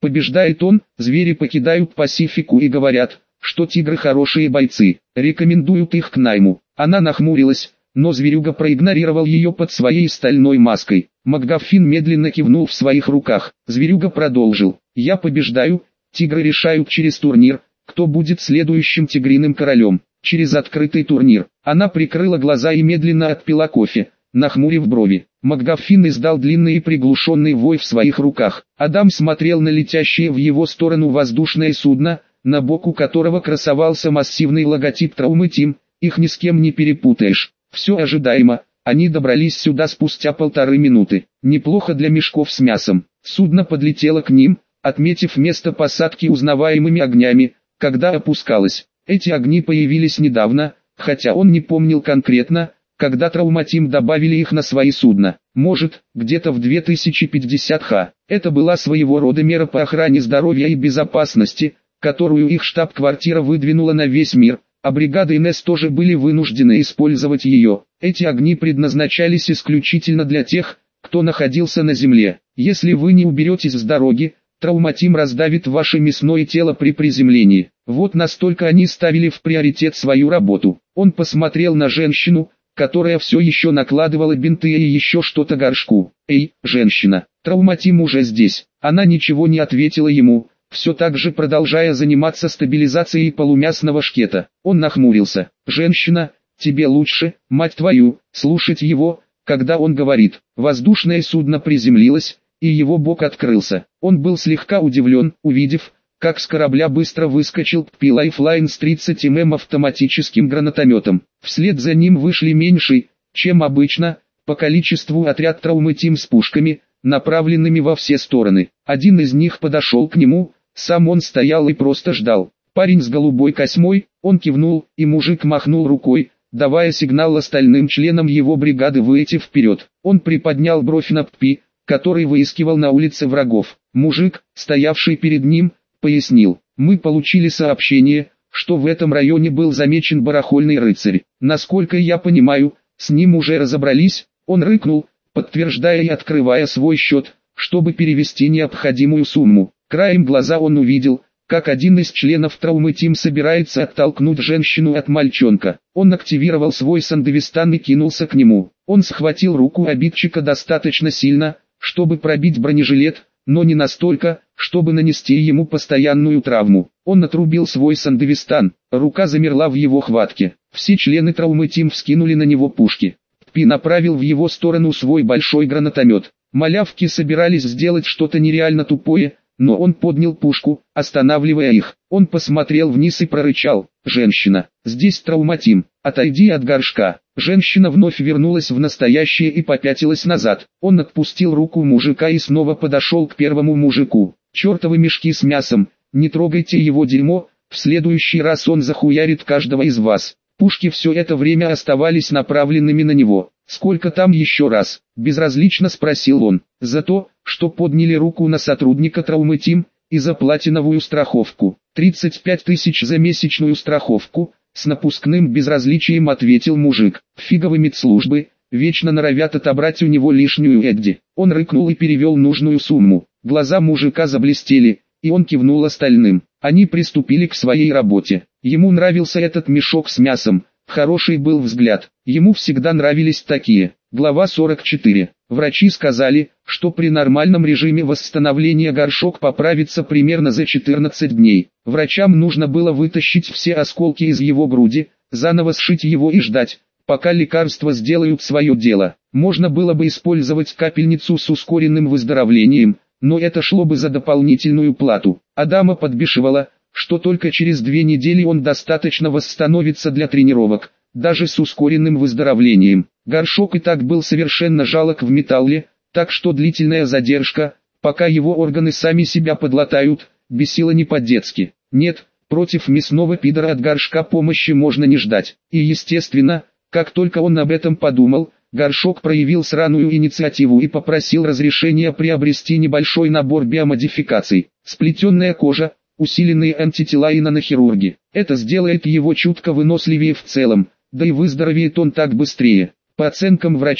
побеждает он, звери покидают Пасифику и говорят, что тигры хорошие бойцы, рекомендуют их к найму. Она нахмурилась, но зверюга проигнорировал ее под своей стальной маской. МакГаффин медленно кивнул в своих руках. Зверюга продолжил. «Я побеждаю, тигры решают через турнир, кто будет следующим тигриным королем. Через открытый турнир». Она прикрыла глаза и медленно отпила кофе, нахмурив брови. МакГаффин издал длинный и приглушенный вой в своих руках. Адам смотрел на летящее в его сторону воздушное судно, на боку которого красовался массивный логотип Trauma Team. Их ни с кем не перепутаешь. Все ожидаемо. Они добрались сюда спустя 1,5 минуты. Неплохо для мешков с мясом. Судно подлетело к ним, отметив место посадки узнаваемыми огнями, когда опускалось. Эти огни появились недавно, хотя он не помнил конкретно, когда Trauma Team добавили их на свои судна. Может, где-то в 2050 х. Это была своего рода мера по охране здоровья и безопасности, которую их штаб-квартира выдвинула на весь мир, а бригады НС тоже были вынуждены использовать ее. Эти огни предназначались исключительно для тех, кто находился на земле. Если вы не уберетесь с дороги, Trauma Team раздавит ваше мясное тело при приземлении. Вот настолько они ставили в приоритет свою работу. Он посмотрел на женщину, которая все еще накладывала бинты и еще что-то горшку. «Эй, женщина, Trauma Team уже здесь». Она ничего не ответила ему, все так же продолжая заниматься стабилизацией полумясного шкета. Он нахмурился. «Женщина, тебе лучше, мать твою, слушать его, когда он говорит». Воздушное судно приземлилось, и его бок открылся. Он был слегка удивлен, увидев, как с корабля быстро выскочил ПП Lifeline с 30 мм автоматическим гранатометом. Вслед за ним вышли меньший, чем обычно, по количеству отряд Trauma Team с пушками, направленными во все стороны. Один из них подошел к нему, сам он стоял и просто ждал. Парень с голубой космой, он кивнул, и мужик махнул рукой, давая сигнал остальным членам его бригады выйти вперед. Он приподнял бровь на ПП, который выискивал на улице врагов. Мужик, стоявший перед ним, пояснил: «Мы получили сообщение, что в этом районе был замечен барахольный рыцарь. Насколько я понимаю, с ним уже разобрались». Он рыкнул, подтверждая и открывая свой счет, чтобы перевести необходимую сумму. Краем глаза он увидел, как один из членов Trauma Team собирается оттолкнуть женщину от мальчонка. Он активировал свой сандевистан и кинулся к нему. Он схватил руку обидчика достаточно сильно, чтобы пробить бронежилет, но не настолько, чтобы нанести ему постоянную травму. Он отрубил свой сандевистан, рука замерла в его хватке. Все члены Trauma Team вскинули на него пушки. ПП направил в его сторону свой большой гранатомет. Малявки собирались сделать что-то нереально тупое, но он поднял пушку, останавливая их. Он посмотрел вниз и прорычал: «Женщина, здесь Trauma Team, отойди от горшка». Женщина вновь вернулась в настоящее и попятилась назад. Он отпустил руку мужика и снова подошел к первому мужику. «Чертовы мешки с мясом, не трогайте его дерьмо, в следующий раз он захуярит каждого из вас». Пушки все это время оставались направленными на него. «Сколько там еще раз?» – безразлично спросил он. «За то, что подняли руку на сотрудника Trauma Team, и за платиновую страховку. 35 тысяч за месячную страховку», – с напускным безразличием ответил мужик. «Фиговые медслужбы, вечно норовят отобрать у него лишнюю Эдди». Он рыкнул и перевел нужную сумму. Глаза мужика заблестели, и он кивнул остальным. Они приступили к своей работе. Ему нравился этот мешок с мясом, хороший был взгляд, ему всегда нравились такие. Глава 44. Врачи сказали, что при нормальном режиме восстановления горшок поправится примерно за 14 дней. Врачам нужно было вытащить все осколки из его груди, заново сшить его и ждать, пока лекарства сделают свое дело. Можно было бы использовать капельницу с ускоренным выздоровлением, но это шло бы за дополнительную плату. Адама подбешивало, что только через 2 недели он достаточно восстановится для тренировок, даже с ускоренным выздоровлением. Горшок и так был совершенно жалок в металле, так что длительная задержка, пока его органы сами себя подлатают, бесила не по-детски. Нет, против мясного пидора от горшка помощи можно не ждать. И естественно, как только он об этом подумал, горшок проявил сраную инициативу и попросил разрешения приобрести небольшой набор биомодификаций. Сплетенная кожа, усиленные антитела и нанохирурги. Это сделает его чутко выносливее в целом, да и выздоровеет он так быстрее. По оценкам врачей,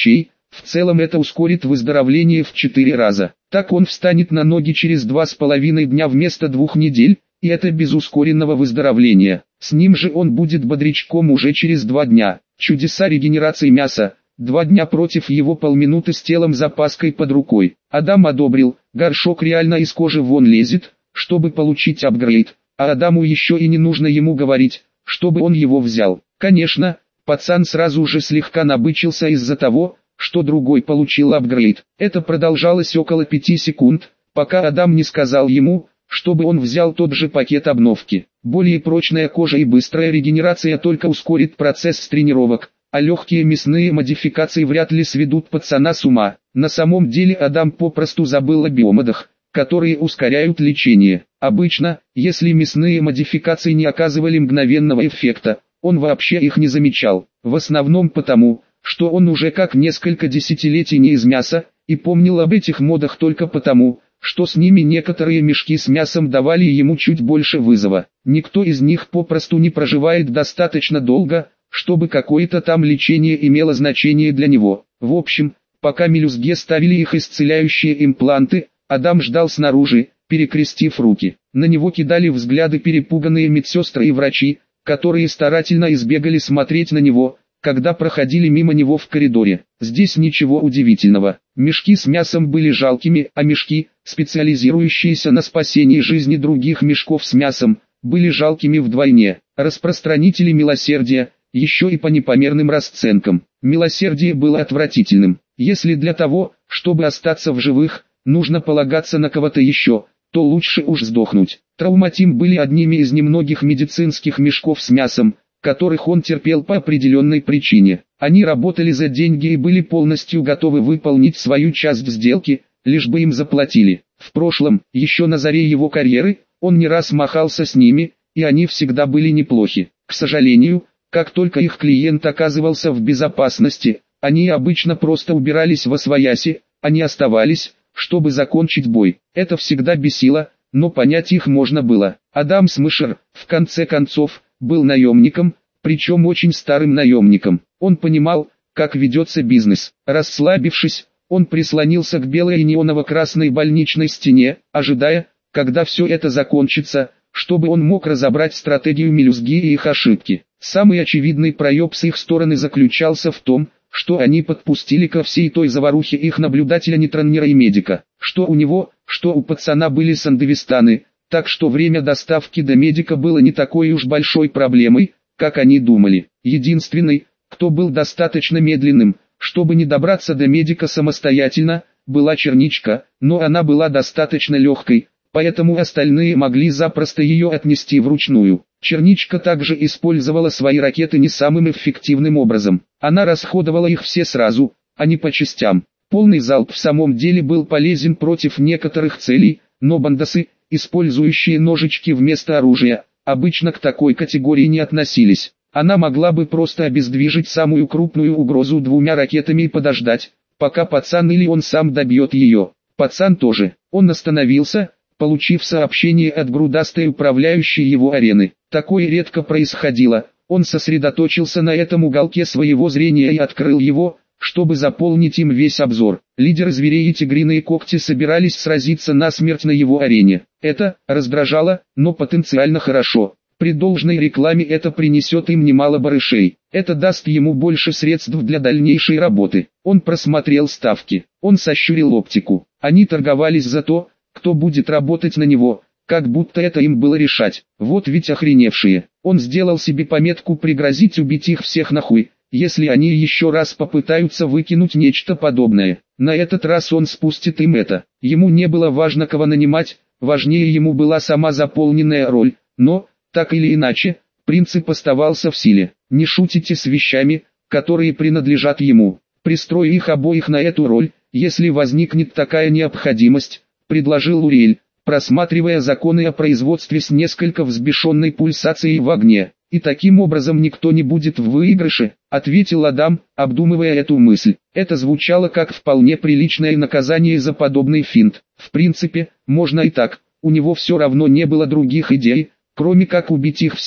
В целом это ускорит выздоровление в 4 раза. Так он встанет на ноги через 2,5 дня вместо 2 недель, и это без ускоренного выздоровления. С ним же он будет бодрячком уже через 2 дня. Чудеса регенерации мяса. 2 дня против его полминуты с телом запаской под рукой. Адам одобрил, горшок реально из кожи вон лезет, чтобы получить апгрейд. А Адаму еще и не нужно ему говорить, чтобы он его взял. Конечно, пацан сразу же слегка набычился из-за того, что другой получил апгрейд. Это продолжалось около 5 секунд, пока Адам не сказал ему, чтобы он взял тот же пакет обновки. Более прочная кожа и быстрая регенерация только ускорит процесс тренировок, а легкие мясные модификации вряд ли сведут пацана с ума. На самом деле Адам попросту забыл о биомодах, которые ускоряют лечение. Обычно, если мясные модификации не оказывали мгновенного эффекта, он вообще их не замечал. В основном потому, что он уже как несколько десятилетий не из мяса, и помнил об этих модах только потому, что с ними некоторые мешки с мясом давали ему чуть больше вызова. Никто из них попросту не проживает достаточно долго, чтобы какое-то там лечение имело значение для него. В общем, пока мелюзге ставили их исцеляющие импланты, Адам ждал снаружи, перекрестив руки. На него кидали взгляды перепуганные медсестры и врачи, которые старательно избегали смотреть на него, когда проходили мимо него в коридоре. Здесь ничего удивительного. Мешки с мясом были жалкими, а мешки, специализирующиеся на спасении жизни других мешков с мясом, были жалкими вдвойне. Распространители милосердия, еще и по непомерным расценкам. Милосердие было отвратительным. Если для того, чтобы остаться в живых, нужно полагаться на кого-то еще, то лучше уж сдохнуть. Травматим были одними из немногих медицинских мешков с мясом, которых он терпел по определенной причине. Они работали за деньги и были полностью готовы выполнить свою часть сделки, лишь бы им заплатили. В прошлом, еще на заре его карьеры, он не раз махался с ними, и они всегда были неплохи. К сожалению, как только их клиент оказывался в безопасности, они обычно просто убирались восвояси, а не оставались, чтобы закончить бой. Это всегда бесило, но понять их можно было. Адам Смышер, в конце концов, был наемником, причем очень старым наемником. Он понимал, как ведется бизнес. Расслабившись, он прислонился к белой и неоново-красной больничной стене, ожидая, когда все это закончится, чтобы он мог разобрать стратегию мелюзги и их ошибки. Самый очевидный проеб с их стороны заключался в том, что они подпустили ко всей той заварухе их наблюдателя-нейтронера и медика. Что у него, что у пацана были сандевистаны, так что время доставки до медика было не такой уж большой проблемой, как они думали. Единственный, кто был достаточно медленным, чтобы не добраться до медика самостоятельно, была Черничка, но она была достаточно легкой, поэтому остальные могли запросто ее отнести вручную. Черничка также использовала свои ракеты не самым эффективным образом. Она расходовала их все сразу, а не по частям. Полный залп в самом деле был полезен против некоторых целей, но бандосы, использующие ножички вместо оружия, обычно к такой категории не относились. Она могла бы просто обездвижить самую крупную угрозу 2 ракетами и подождать, пока пацан или он сам добьет ее. Пацан тоже. Он остановился, получив сообщение от грудастой управляющей его арены. Такое редко происходило. Он сосредоточился на этом уголке своего зрения и открыл его, чтобы заполнить им весь обзор. Лидеры зверей и тигриные когти собирались сразиться насмерть на его арене. Это раздражало, но потенциально хорошо. При должной рекламе это принесет им немало барышей. Это даст ему больше средств для дальнейшей работы. Он просмотрел ставки. Он сощурил оптику. Они торговались за то, кто будет работать на него, как будто это им было решать. Вот ведь охреневшие. Он сделал себе пометку пригрозить убить их всех нахуй, если они еще раз попытаются выкинуть нечто подобное. На этот раз он спустит им это. Ему не было важно кого нанимать, важнее ему была сама заполненная роль, но, так или иначе, принцип оставался в силе. Не шутите с вещами, которые принадлежат ему. Пристрой их обоих на эту роль, если возникнет такая необходимость, предложил Уриэль, просматривая законы о производстве с несколько взбешенной пульсацией в огне. И таким образом никто не будет в выигрыше, ответил Адам, обдумывая эту мысль. Это звучало как вполне приличное наказание за подобный финт. В принципе, можно и так, у него все равно не было других идей, кроме как убить их всех,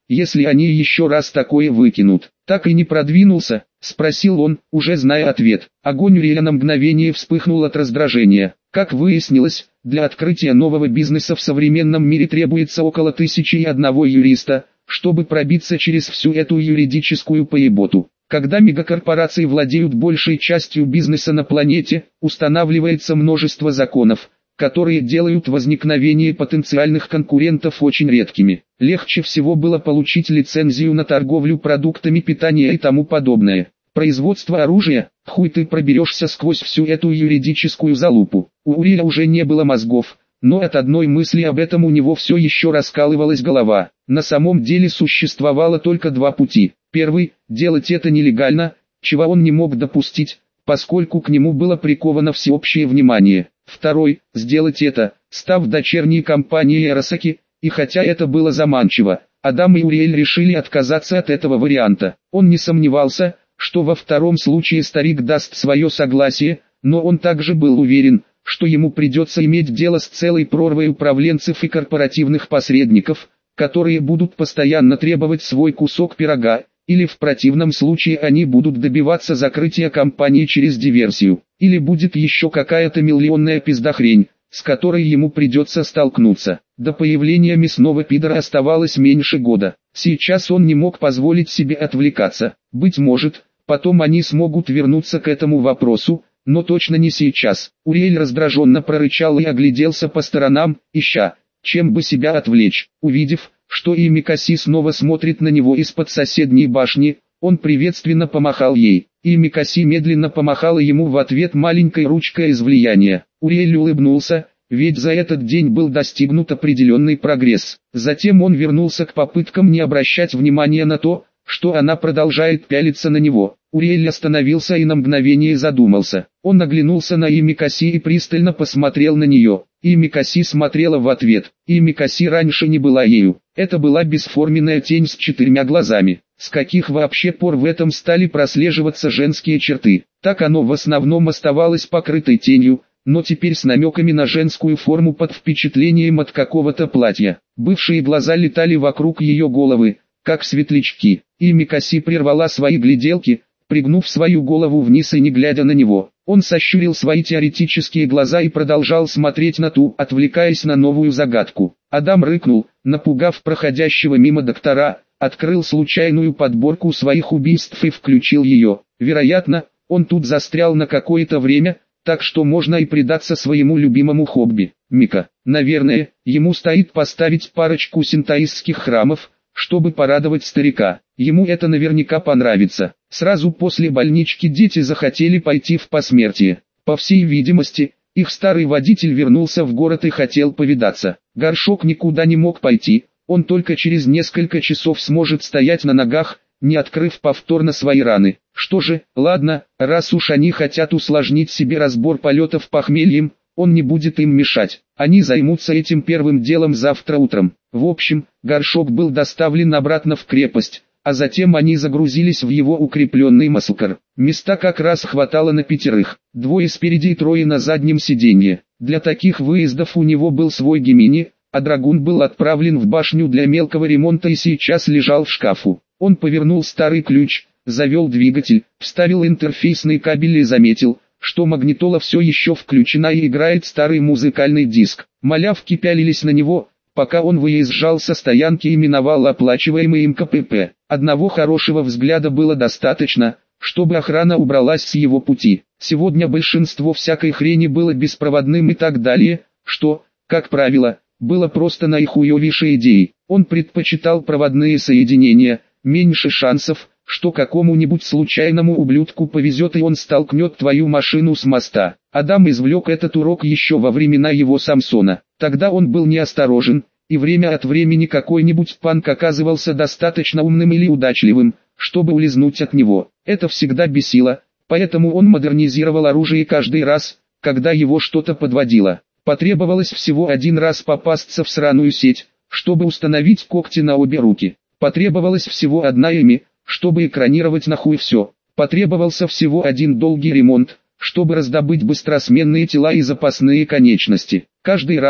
если они еще раз такое выкинут. Так и не продвинулся, спросил он, уже зная ответ. Огонь Уриэля на мгновение вспыхнул от раздражения. Как выяснилось, для открытия нового бизнеса в современном мире требуется около 1001 юриста, чтобы пробиться через всю эту юридическую поеботу. Когда мегакорпорации владеют большей частью бизнеса на планете, устанавливается множество законов, которые делают возникновение потенциальных конкурентов очень редкими. Легче всего было получить лицензию на торговлю продуктами питания и тому подобное. Производство оружия, хуй ты проберешься сквозь всю эту юридическую залупу. У Уриэля уже не было мозгов, но от одной мысли об этом у него все еще раскалывалась голова. На самом деле существовало только два пути. Первый – делать это нелегально, чего он не мог допустить, поскольку к нему было приковано всеобщее внимание. Второй – сделать это, став дочерней компанией Arasaki, и хотя это было заманчиво, Адам и Уриэль решили отказаться от этого варианта. Он не сомневался, что во втором случае старик даст свое согласие, но он также был уверен, что ему придется иметь дело с целой прорвой управленцев и корпоративных посредников, которые будут постоянно требовать свой кусок пирога, или в противном случае они будут добиваться закрытия компании через диверсию, или будет еще какая-то миллионная пиздохрень, с которой ему придется столкнуться. До появления мясного пидора оставалось меньше года. Сейчас он не мог позволить себе отвлекаться. Быть может, потом они смогут вернуться к этому вопросу, но точно не сейчас. Уриэль раздраженно прорычал и огляделся по сторонам, ища, чем бы себя отвлечь. Увидев, что и Микаси снова смотрит на него из-под соседней башни, он приветственно помахал ей, и Микаси медленно помахала ему в ответ маленькой ручкой из влияния. Уриэль улыбнулся, ведь за этот день был достигнут определенный прогресс. Затем он вернулся к попыткам не обращать внимания на то, что она продолжает пялиться на него. Уриэль остановился и на мгновение задумался. Он оглянулся на Микаси и пристально посмотрел на нее. И Микаси смотрела в ответ. И Микаси раньше не была ею. Это была бесформенная тень с 4 глазами. С каких вообще пор в этом стали прослеживаться женские черты? Так оно в основном оставалось покрытой тенью, но теперь с намеками на женскую форму под впечатлением от какого-то платья. Бывшие глаза летали вокруг ее головы, как светлячки. И Микаси прервала свои гляделки, пригнув свою голову вниз и не глядя на него. Он сощурил свои теоретические глаза и продолжал смотреть на ту, отвлекаясь на новую загадку. Адам рыкнул, напугав проходящего мимо доктора, открыл случайную подборку своих убийств и включил ее. Вероятно, он тут застрял на какое-то время, так что можно и предаться своему любимому хобби. Мика, наверное, ему стоит поставить парочку синтоистских храмов, чтобы порадовать старика. Ему это наверняка понравится. Сразу после больнички дети захотели пойти в посмертие. По всей видимости, их старый водитель вернулся в город и хотел повидаться. Горшок никуда не мог пойти, он только через несколько часов сможет стоять на ногах, не открыв повторно свои раны. Что же, ладно, раз уж они хотят усложнить себе разбор полетов похмельем, он не будет им мешать. Они займутся этим первым делом завтра утром. В общем, горшок был доставлен обратно в крепость, а затем они загрузились в его укрепленный маслкар. Места как раз хватало на 5, 2 спереди и 3 на заднем сиденье. Для таких выездов у него был свой Гемини, а Драгун был отправлен в башню для мелкого ремонта и сейчас лежал в шкафу. Он повернул старый ключ, завел двигатель, вставил интерфейсный кабель и заметил, что магнитола все еще включена и играет старый музыкальный диск. Малявки пялились на него, пока он выезжал со стоянки и миновал оплачиваемый им КПП. Одного хорошего взгляда было достаточно, чтобы охрана убралась с его пути. Сегодня большинство всякой хрени было беспроводным и так далее, что, как правило, было просто наихуевейшей идеей. Он предпочитал проводные соединения, меньше шансов, что какому-нибудь случайному ублюдку повезет и он столкнет твою машину с моста. Адам извлек этот урок еще во времена его Самсона. Тогда он был неосторожен, и время от времени какой-нибудь панк оказывался достаточно умным или удачливым, чтобы улизнуть от него. Это всегда бесило, поэтому он модернизировал оружие каждый раз, когда его что-то подводило. Потребовалось всего один раз попасться в сраную сеть, чтобы установить когти на обе руки. Потребовалось всего одна ими, чтобы экранировать нахуй все. Потребовался всего один долгий ремонт, чтобы раздобыть быстросменные тела и запасные конечности. Каждый раз,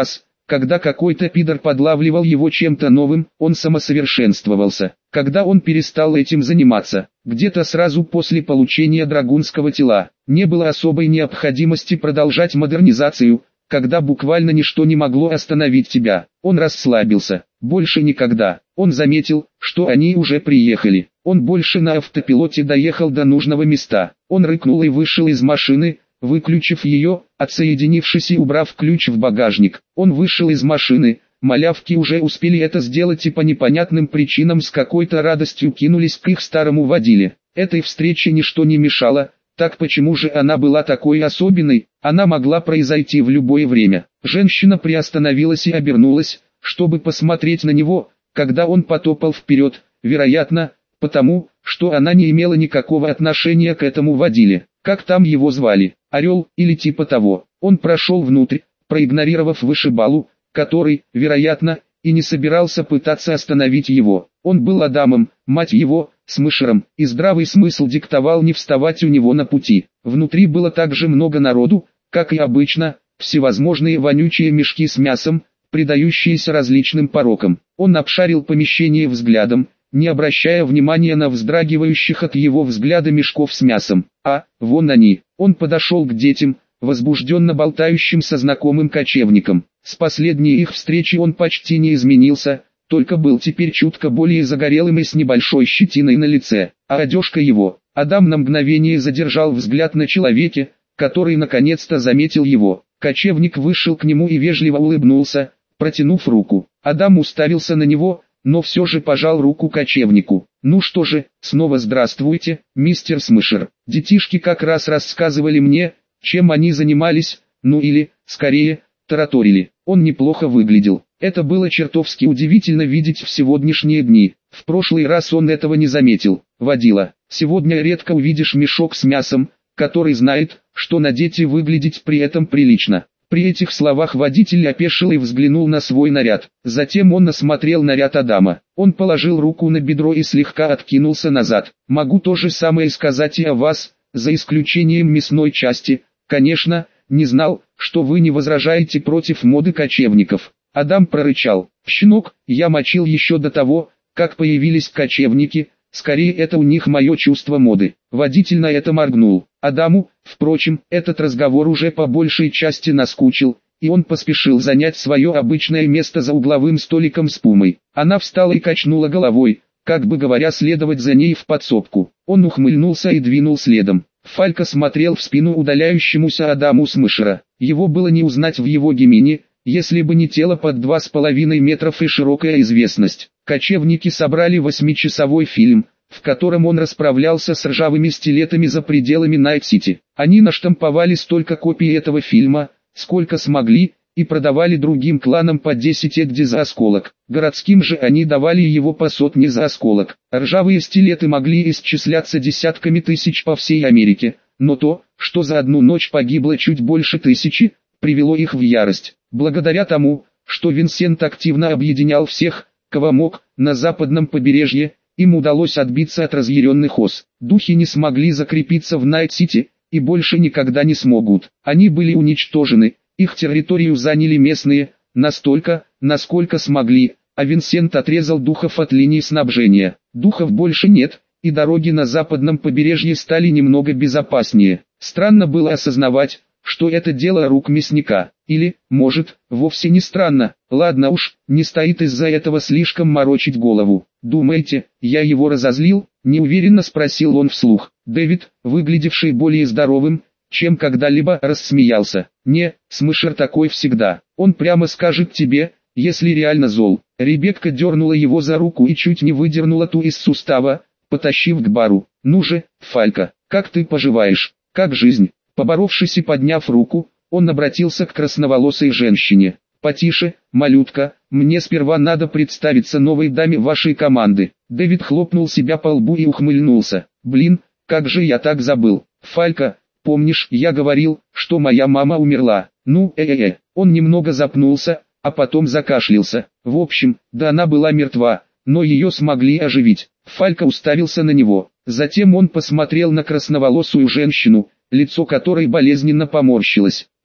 Когда какой-то пидор подлавливал его чем-то новым, он самосовершенствовался. Когда он перестал этим заниматься, где-то сразу после получения драгунского тела, не было особой необходимости продолжать модернизацию, когда буквально ничто не могло остановить тебя. Он расслабился. Больше никогда. Он заметил, что они уже приехали. Он больше на автопилоте доехал до нужного места. Он рыкнул и вышел из машины, выключив ее, отсоединившись и убрав ключ в багажник. Он вышел из машины. Малявки уже успели это сделать и по непонятным причинам с какой-то радостью кинулись к их старому водиле. Этой встрече ничто не мешало. Так почему же она была такой особенной? Она могла произойти в любое время. Женщина приостановилась и обернулась, чтобы посмотреть на него, когда он потопал вперед, вероятно, потому, что она не имела никакого отношения к этому водиле. Как там его звали? Орел или типа того. Он прошел внутрь, проигнорировав вышибалу, который, вероятно, и не собирался пытаться остановить его. Он был Адамом, мать его, с Мышером, и здравый смысл диктовал не вставать у него на пути. Внутри было так же много народу, как и обычно, всевозможные вонючие мешки с мясом, предающиеся различным порокам. Он обшарил помещение взглядом, не обращая внимания на вздрагивающих от его взгляда мешков с мясом. А, вон они. Он подошел к детям, возбужденно болтающим со знакомым кочевником. С последней их встречи он почти не изменился, только был теперь чутко более загорелым и с небольшой щетиной на лице. А одежка его. Адам на мгновение задержал взгляд на человеке, который наконец-то заметил его. Кочевник вышел к нему и вежливо улыбнулся, протянув руку. Адам уставился на него, но все же пожал руку кочевнику. «Ну что же, снова здравствуйте, мистер Смышер. Детишки как раз рассказывали мне, чем они занимались, ну или, скорее, тараторили. Он неплохо выглядел. Это было чертовски удивительно видеть в сегодняшние дни. В прошлый раз он этого не заметил. Водила. Сегодня редко увидишь мешок с мясом, который знает, что надеть и выглядеть при этом прилично». При этих словах водитель опешил и взглянул на свой наряд. Затем он осмотрел наряд Адама. Он положил руку на бедро и слегка откинулся назад. «Могу то же самое сказать и о вас, за исключением мясной части. Конечно, не знал, что вы не возражаете против моды кочевников». Адам прорычал: «Щенок, я мочил еще до того, как появились кочевники, скорее это у них мое чувство моды». Водитель на это моргнул. Адаму, впрочем, этот разговор уже по большей части наскучил, и он поспешил занять свое обычное место за угловым столиком с Пумой. Она встала и качнула головой, как бы говоря, следовать за ней в подсобку. Он ухмыльнулся и двинул следом. Фалька смотрел в спину удаляющемуся Адаму Смышера. Его было не узнать в его гемине, если бы не тело под 2,5 метров и широкая известность. Кочевники собрали 8-часовой фильм, в котором он расправлялся с ржавыми стилетами за пределами Найт-Сити. Они наштамповали столько копий этого фильма, сколько смогли, и продавали другим кланам по 10 экди за осколок. Городским же они давали его по сотне за осколок. Ржавые стилеты могли исчисляться десятками тысяч по всей Америке, но то, что за одну ночь погибло чуть больше 1000, привело их в ярость. Благодаря тому, что Винсент активно объединял всех, кого мог, на западном побережье, им удалось отбиться от разъяренных ос. Духи не смогли закрепиться в Найт-Сити, и больше никогда не смогут. Они были уничтожены, их территорию заняли местные, настолько, насколько смогли, а Винсент отрезал духов от линии снабжения. Духов больше нет, и дороги на западном побережье стали немного безопаснее. Странно было осознавать, что это дело рук мясника. Или, может, вовсе не странно. Ладно уж, не стоит из-за этого слишком морочить голову. «Думаете, я его разозлил?» – неуверенно спросил он вслух. Дэвид, выглядевший более здоровым, чем когда-либо, рассмеялся. «Не, Смышер такой всегда. Он прямо скажет тебе, если реально зол». Ребекка дернула его за руку и чуть не выдернула ту из сустава, потащив к бару. «Ну же, Фалька, как ты поживаешь? Как жизнь?» Поборовшись и подняв руку, он обратился к красноволосой женщине. «Потише, малютка, мне сперва надо представиться новой даме вашей команды». Дэвид хлопнул себя по лбу и ухмыльнулся. «Блин, как же я так забыл. Фалька, помнишь, я говорил, что моя мама умерла?» «Ну, Он немного запнулся, а потом закашлялся. В общем, да, она была мертва, но ее смогли оживить. Фалька уставился на него. Затем он посмотрел на красноволосую женщину, лицо которой болезненно поморщилось.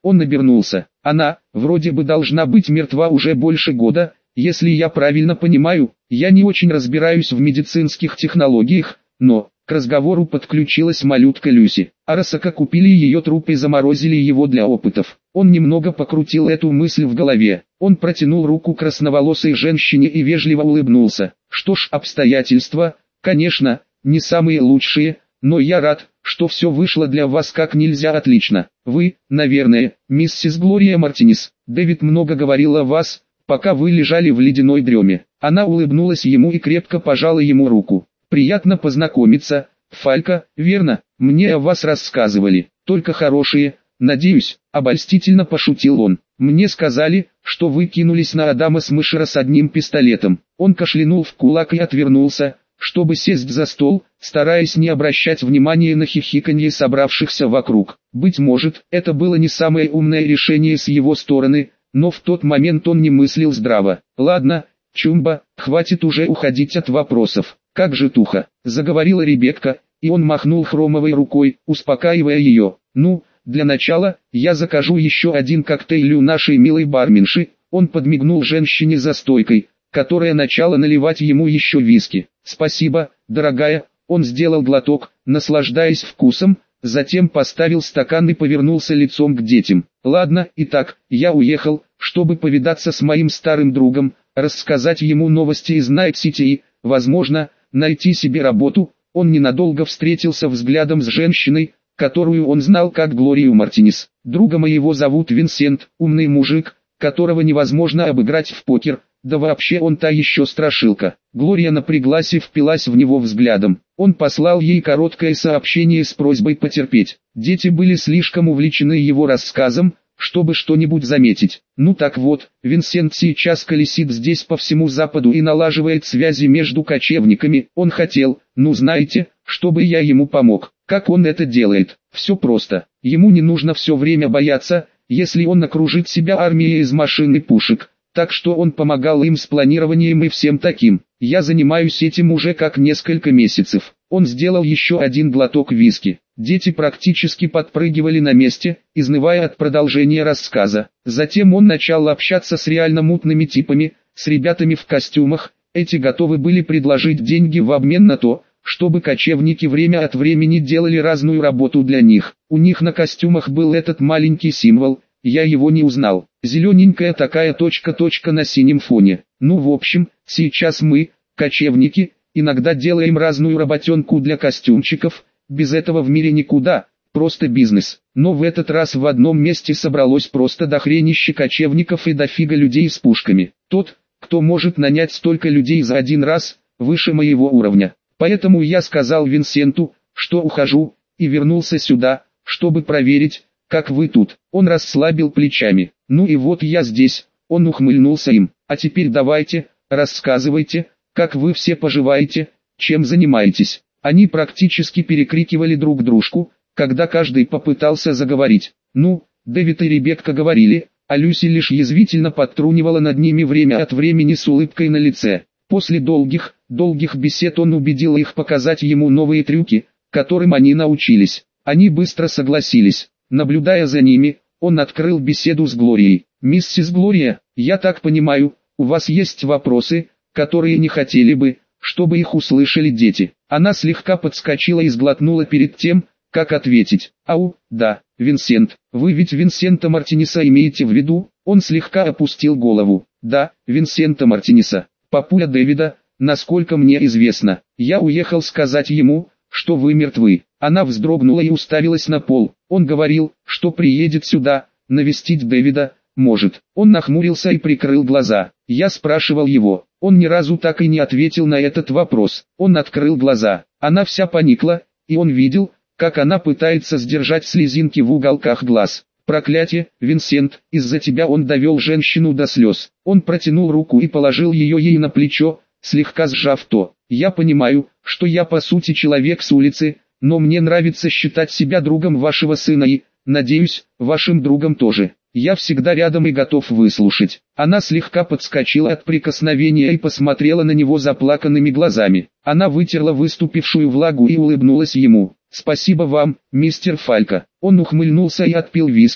Он обернулся. Она, вроде бы должна быть мертва уже больше года, если я правильно понимаю. Я не очень разбираюсь в медицинских технологиях, но... К разговору подключилась малютка Люси. Арасака купили ее труп и заморозили его для опытов. Он немного покрутил эту мысль в голове. Он протянул руку красноволосой женщине и вежливо улыбнулся. Что ж, обстоятельства, конечно, не самые лучшие, но я рад, что все вышло для вас как нельзя отлично. Вы, наверное, миссис Глория Мартинес. Дэвид много говорил о вас, пока вы лежали в ледяной дреме. Она улыбнулась ему и крепко пожала ему руку. «Приятно познакомиться, Фалька, верно, мне о вас рассказывали, только хорошие, надеюсь», обольстительно пошутил он. «Мне сказали, что вы кинулись на Адама Смешера с одним пистолетом». Он кашлянул в кулак и отвернулся, чтобы сесть за стол, стараясь не обращать внимания на хихиканье собравшихся вокруг. Быть может, это было не самое умное решение с его стороны, но в тот момент он не мыслил здраво. «Ладно, Чумба, хватит уже уходить от вопросов. Как же туха», — заговорила Ребекка, и он махнул хромовой рукой, успокаивая ее. «Ну, для начала, я закажу еще один коктейль у нашей милой барменши». Он подмигнул женщине за стойкой, которая начала наливать ему еще виски. «Спасибо, дорогая». Он сделал глоток, наслаждаясь вкусом, затем поставил стакан и повернулся лицом к детям. «Ладно, итак, я уехал, чтобы повидаться с моим старым другом, рассказать ему новости из Найт-Сити и, возможно, найти себе работу». Он ненадолго встретился взглядом с женщиной, которую он знал как Глорию Мартинес. «Друга моего зовут Винсент, умный мужик, которого невозможно обыграть в покер, да вообще он та еще страшилка». Глория напряглась и впилась в него взглядом. Он послал ей короткое сообщение с просьбой потерпеть. Дети были слишком увлечены его рассказом, чтобы что-нибудь заметить. «Ну так вот, Винсент сейчас колесит здесь по всему Западу и налаживает связи между кочевниками. Он хотел, знаете, чтобы я ему помог. Как он это делает? Все просто. Ему не нужно все время бояться, если он окружит себя армией из машин и пушек. Так что он помогал им с планированием и всем таким. Я занимаюсь этим уже как несколько месяцев». Он сделал еще один глоток виски. Дети практически подпрыгивали на месте, изнывая от продолжения рассказа. Затем он начал общаться с реально мутными типами, с ребятами в костюмах. Эти готовы были предложить деньги в обмен на то, чтобы кочевники время от времени делали разную работу для них. У них на костюмах был этот маленький символ, я его не узнал. Зелененькая такая точка на синем фоне. Ну в общем, сейчас мы, кочевники, иногда делаем разную работенку для костюмчиков. Без этого в мире никуда, просто бизнес. Но в этот раз в одном месте собралось просто дохренище кочевников и дофига людей с пушками. Тот, кто может нанять столько людей за один раз, выше моего уровня. Поэтому я сказал Винсенту, что ухожу, и вернулся сюда, чтобы проверить, как вы тут. Он расслабил плечами. Ну и вот я здесь. Он ухмыльнулся им. А теперь давайте, рассказывайте, как вы все поживаете, чем занимаетесь. Они практически перекрикивали друг дружку, когда каждый попытался заговорить. Ну, Дэвид и Ребекка говорили, а Люси лишь язвительно подтрунивала над ними время от времени с улыбкой на лице. После долгих бесед он убедил их показать ему новые трюки, которым они научились. Они быстро согласились. Наблюдая за ними, он открыл беседу с Глорией. «Миссис Глория, я так понимаю, у вас есть вопросы, которые не хотели бы, чтобы их услышали дети». Она слегка подскочила и сглотнула перед тем, как ответить. «Ау, да, Винсент, вы ведь Винсента Мартинеса имеете в виду?» Он слегка опустил голову. «Да, Винсента Мартинеса, папуля Дэвида, насколько мне известно. Я уехал сказать ему, что вы мертвы». Она вздрогнула и уставилась на пол. Он говорил, что приедет сюда, навестить Дэвида, может. Он нахмурился и прикрыл глаза. Я спрашивал его. Он ни разу так и не ответил на этот вопрос. Он открыл глаза. Она вся поникла, и он видел, как она пытается сдержать слезинки в уголках глаз. «Проклятие, Винсент, из-за тебя он довел женщину до слез». Он протянул руку и положил ее ей на плечо, слегка сжав то. «Я понимаю, что я по сути человек с улицы, но мне нравится считать себя другом вашего сына и, надеюсь, вашим другом тоже. Я всегда рядом и готов выслушать». Она слегка подскочила от прикосновения и посмотрела на него заплаканными глазами. Она вытерла выступившую влагу и улыбнулась ему. «Спасибо вам, мистер Фалька». Он ухмыльнулся и отпил виски,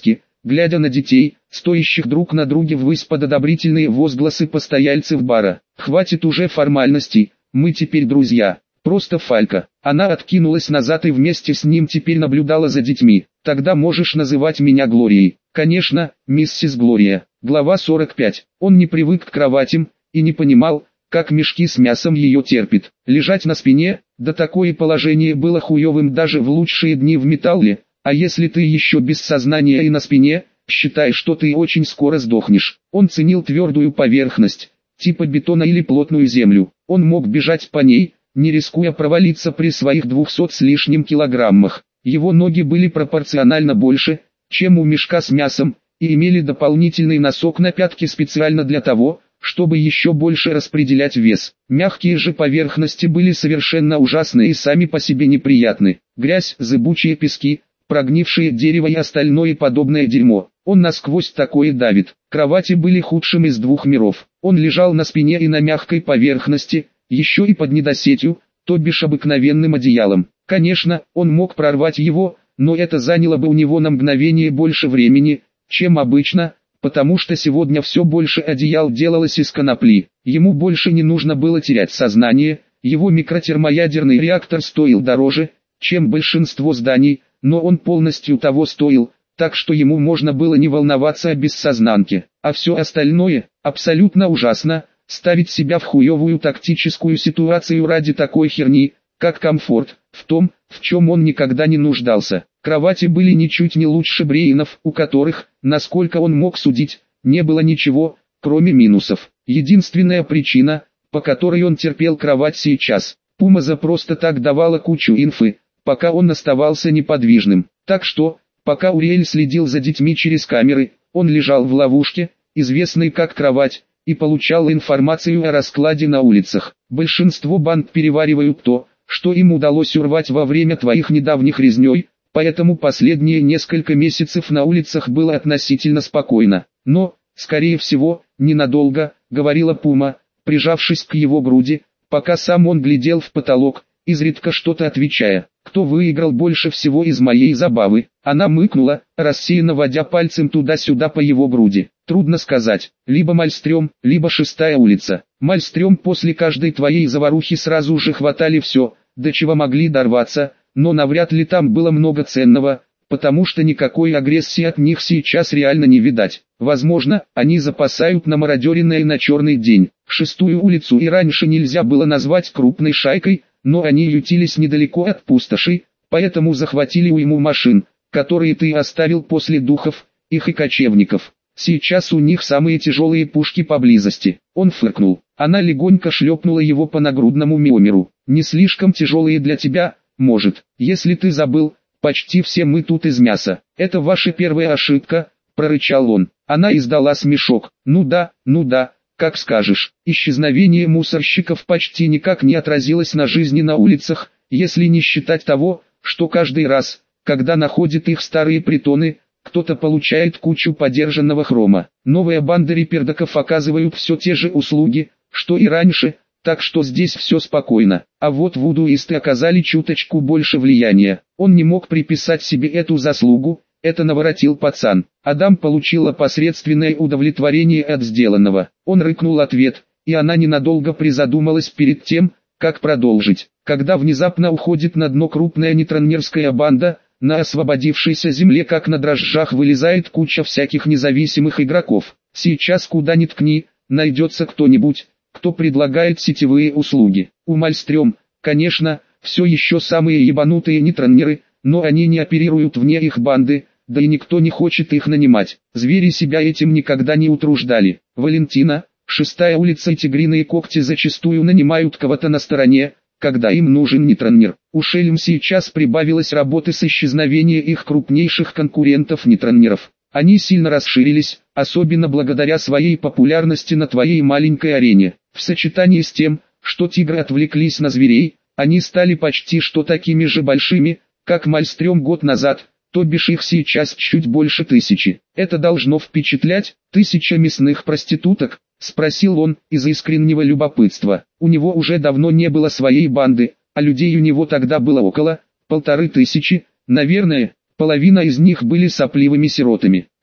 глядя на детей, стоящих друг на друге ввысь под одобрительные возгласы постояльцев бара. «Хватит уже формальностей, мы теперь друзья. Просто Фалька». Она откинулась назад и вместе с ним теперь наблюдала за детьми. «Тогда можешь называть меня Глорией». «Конечно, миссис Глория». Глава 45. Он не привык к кроватям и не понимал, как мешки с мясом ее терпит. Лежать на спине, да такое положение было хуевым даже в лучшие дни в металле, а если ты еще без сознания и на спине, считай, что ты очень скоро сдохнешь. Он ценил твердую поверхность, типа бетона или плотную землю. Он мог бежать по ней, не рискуя провалиться при своих 200 с лишним килограммах. Его ноги были пропорционально больше, чем у мешка с мясом, и имели дополнительный носок на пятке специально для того, чтобы еще больше распределять вес. Мягкие же поверхности были совершенно ужасны и сами по себе неприятны. Грязь, зыбучие пески, прогнившее дерево и остальное подобное дерьмо. Он насквозь такое давит. Кровати были худшим из двух миров. Он лежал на спине и на мягкой поверхности, еще и под недосетью, то бишь обыкновенным одеялом. Конечно, он мог прорвать его, но это заняло бы у него на мгновение больше времени, чем обычно, потому что сегодня все больше одеял делалось из конопли. Ему больше не нужно было терять сознание, его микротермоядерный реактор стоил дороже, чем большинство зданий, но он полностью того стоил, так что ему можно было не волноваться о бессознанке. А все остальное, абсолютно ужасно, ставить себя в хуевую тактическую ситуацию ради такой херни, как комфорт, в том, в чем он никогда не нуждался. Кровати были ничуть не лучше Брейнов, у которых, насколько он мог судить, не было ничего, кроме минусов. Единственная причина, по которой он терпел кровать сейчас, Пумаза просто так давала кучу инфы, пока он оставался неподвижным. Так что, пока Уриэль следил за детьми через камеры, он лежал в ловушке, известной как кровать, и получал информацию о раскладе на улицах. Большинство банд переваривают то, что им удалось урвать во время твоих недавних резней, поэтому последние несколько месяцев на улицах было относительно спокойно. Но, скорее всего, ненадолго, говорила Пума, прижавшись к его груди, пока сам он глядел в потолок, изредка что-то отвечая. «Кто выиграл больше всего из моей забавы?» Она мыкнула, рассеянно водя пальцем туда-сюда по его груди. «Трудно сказать, либо Мальстрём, либо Шестая улица. Мальстрём после каждой твоей заварухи сразу же хватали все, до чего могли дорваться, но навряд ли там было много ценного, потому что никакой агрессии от них сейчас реально не видать. Возможно, они запасают на мародеренное на черный день. Шестую улицу и раньше нельзя было назвать крупной шайкой, но они ютились недалеко от пустоши, поэтому захватили уйму машин, которые ты оставил после духов, их и кочевников. Сейчас у них самые тяжелые пушки поблизости». Он фыркнул. Она легонько шлепнула его по нагрудному миомеру. «Не слишком тяжелые для тебя, может. Если ты забыл, почти все мы тут из мяса. Это ваша первая ошибка», прорычал он. Она издала смешок. Ну да, как скажешь». Исчезновение мусорщиков почти никак не отразилось на жизни на улицах, если не считать того, что каждый раз, когда находят их старые притоны, кто-то получает кучу подержанного хрома. Новые банды репердоков оказывают все те же услуги, что и раньше, так что здесь все спокойно. А вот вудуисты оказали чуточку больше влияния. Он не мог приписать себе эту заслугу, это наворотил пацан. Адам получила посредственное удовлетворение от сделанного. Он рыкнул ответ, и она ненадолго призадумалась перед тем, как продолжить. Когда внезапно уходит на дно крупная нетронерская банда, на освободившейся земле как на дрожжах вылезает куча всяких независимых игроков. Сейчас куда ни ткни, найдется кто-нибудь, кто предлагает сетевые услуги. У Мальстрём, конечно, все еще самые ебанутые нетронеры, но они не оперируют вне их банды, да и никто не хочет их нанимать. Звери себя этим никогда не утруждали. Валентина, Шестая улица и Тигриные когти зачастую нанимают кого-то на стороне, когда им нужен нетронер. У Шельм сейчас прибавилось работы с исчезновением их крупнейших конкурентов-нетронеров. Они сильно расширились, особенно благодаря своей популярности на твоей маленькой арене. В сочетании с тем, что тигры отвлеклись на зверей, они стали почти что такими же большими, как Мальстрём год назад, то бишь их сейчас чуть больше 1000. Это должно впечатлять. 1000 мясных проституток? Спросил он, из искреннего любопытства. У него уже давно не было своей банды, а людей у него тогда было около 1500, наверное, половина из них были сопливыми сиротами.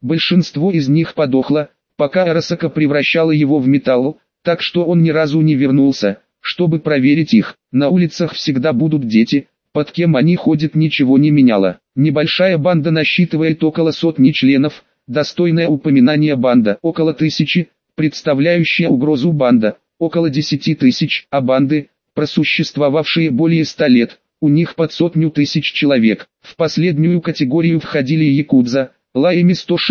Большинство из них подохло, пока Арасака превращала его в металл, так что он ни разу не вернулся, чтобы проверить их. На улицах всегда будут дети, под кем они ходят, ничего не меняло. Небольшая банда насчитывает около сотни членов, достойное упоминания банда около 1000, представляющая угрозу банда около 10 тысяч, а банды, просуществовавшие более 100 лет, у них под 100 тысяч человек. В последнюю категорию входили якудза, лаями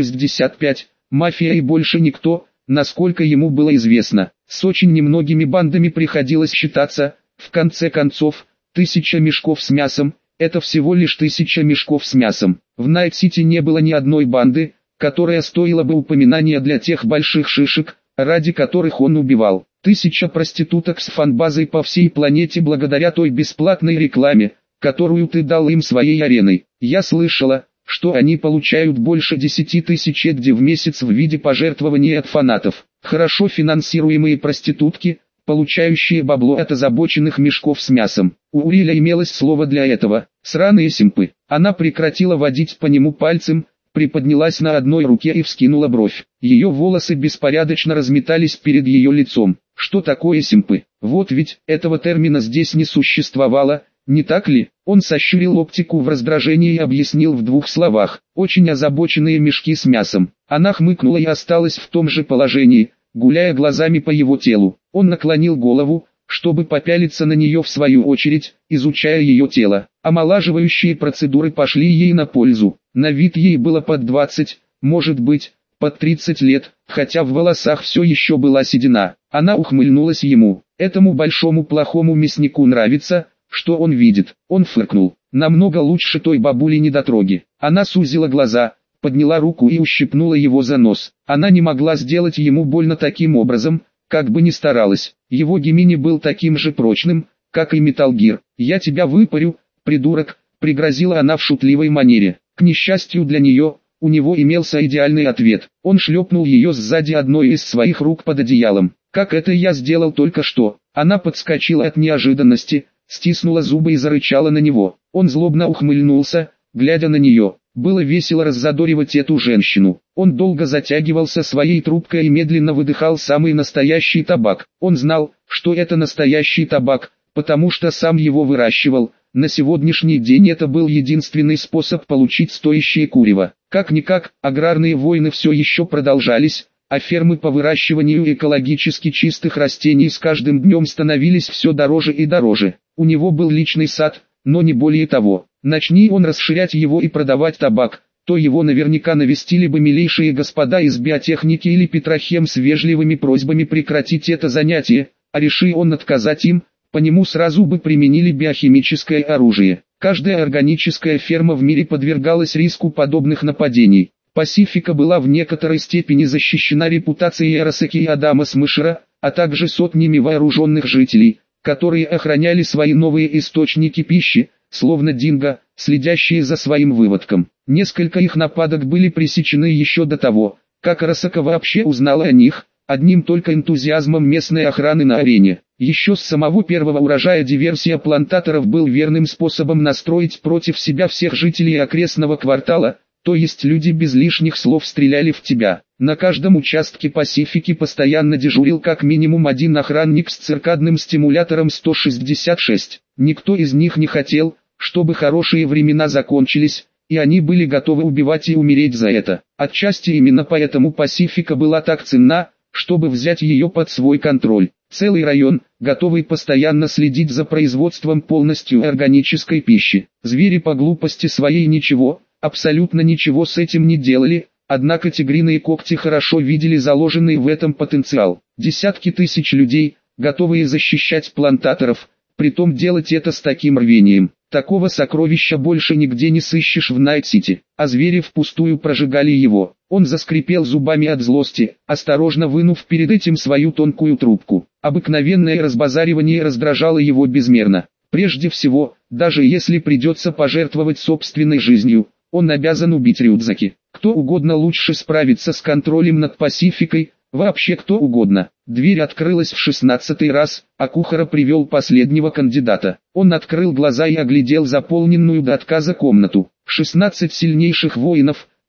165, мафия и больше никто, насколько ему было известно. С очень немногими бандами приходилось считаться. В конце концов, 1000 мешков с мясом – это всего лишь 1000 мешков с мясом. В Найт-Сити не было ни одной банды, которая стоила бы упоминания для тех больших шишек, ради которых он убивал. 1000 проституток с фан-базой по всей планете благодаря той бесплатной рекламе, которую ты дал им своей ареной. Я слышала, что они получают больше 10 тысяч EGD в месяц в виде пожертвований от фанатов. Хорошо финансируемые проститутки, получающие бабло от озабоченных мешков с мясом. У Уриля имелось слово для этого – сраные симпы. Она прекратила водить по нему пальцем, приподнялась на одной руке и вскинула бровь. Ее волосы беспорядочно разметались перед ее лицом. Что такое симпы? Вот ведь, этого термина здесь не существовало, не так ли? Он сощурил оптику в раздражении и объяснил в 2 словах. Очень озабоченные мешки с мясом. Она хмыкнула и осталась в том же положении, гуляя глазами по его телу. Он наклонил голову, чтобы попялиться на нее в свою очередь, изучая ее тело. Омолаживающие процедуры пошли ей на пользу. На вид ей было под 20, может быть, под 30 лет, хотя в волосах все еще была седина. Она ухмыльнулась ему. Этому большому плохому мяснику нравится, что он видит. Он фыркнул. Намного лучше той бабули-недотроги. Она сузила глаза, подняла руку и ущипнула его за нос. Она не могла сделать ему больно таким образом, как бы ни старалась. Его гемини был таким же прочным, как и Metal Gear. «Я тебя выпарю, придурок», — пригрозила она в шутливой манере. К несчастью для нее, у него имелся идеальный ответ. Он шлепнул ее сзади одной из своих рук под одеялом. «Как это я сделал только что?» Она подскочила от неожиданности, стиснула зубы и зарычала на него. Он злобно ухмыльнулся, глядя на нее. Было весело раззадоривать эту женщину. Он долго затягивался своей трубкой и медленно выдыхал самый настоящий табак. Он знал, что это настоящий табак, потому что сам его выращивал. На сегодняшний день это был единственный способ получить стоящее курево. Как-никак, аграрные войны все еще продолжались, а фермы по выращиванию экологически чистых растений с каждым днем становились все дороже и дороже. У него был личный сад, но не более того. Начни он расширять его и продавать табак, то его наверняка навестили бы милейшие господа из биотехники или петрохем с вежливыми просьбами прекратить это занятие, а реши он отказать им, по нему сразу бы применили биохимическое оружие. Каждая органическая ферма в мире подвергалась риску подобных нападений. Пасифика была в некоторой степени защищена репутацией Арасаки и Адама Смешера, а также сотнями вооруженных жителей, которые охраняли свои новые источники пищи, словно динго, следящие за своим выводком. Несколько их нападок были пресечены еще до того, как Арасака вообще узнала о них, одним только энтузиазмом местной охраны на арене. Еще с самого первого урожая диверсия плантаторов был верным способом настроить против себя всех жителей окрестного квартала, то есть люди без лишних слов стреляли в тебя. На каждом участке Пасифики постоянно дежурил как минимум один охранник с циркадным стимулятором 166. Никто из них не хотел, чтобы хорошие времена закончились, и они были готовы убивать и умереть за это. Отчасти именно поэтому Пасифика была так ценна, чтобы взять ее под свой контроль. Целый район, готовый постоянно следить за производством полностью органической пищи. Звери по глупости своей ничего, абсолютно ничего с этим не делали, однако тигриные когти хорошо видели заложенный в этом потенциал. Десятки тысяч людей, готовые защищать плантаторов, притом делать это с таким рвением. Такого сокровища больше нигде не сыщешь в Найт-Сити, а звери впустую прожигали его. Он заскрипел зубами от злости, осторожно вынув перед этим свою тонкую трубку. Обыкновенное разбазаривание раздражало его безмерно. Прежде всего, даже если придется пожертвовать собственной жизнью, он обязан убить Рюдзаки. Кто угодно лучше справится с контролем над Пасификой, вообще кто угодно. Дверь открылась в 16-й раз, а Кухара привел последнего кандидата. Он открыл глаза и оглядел заполненную до отказа комнату. 16 сильнейших воинов,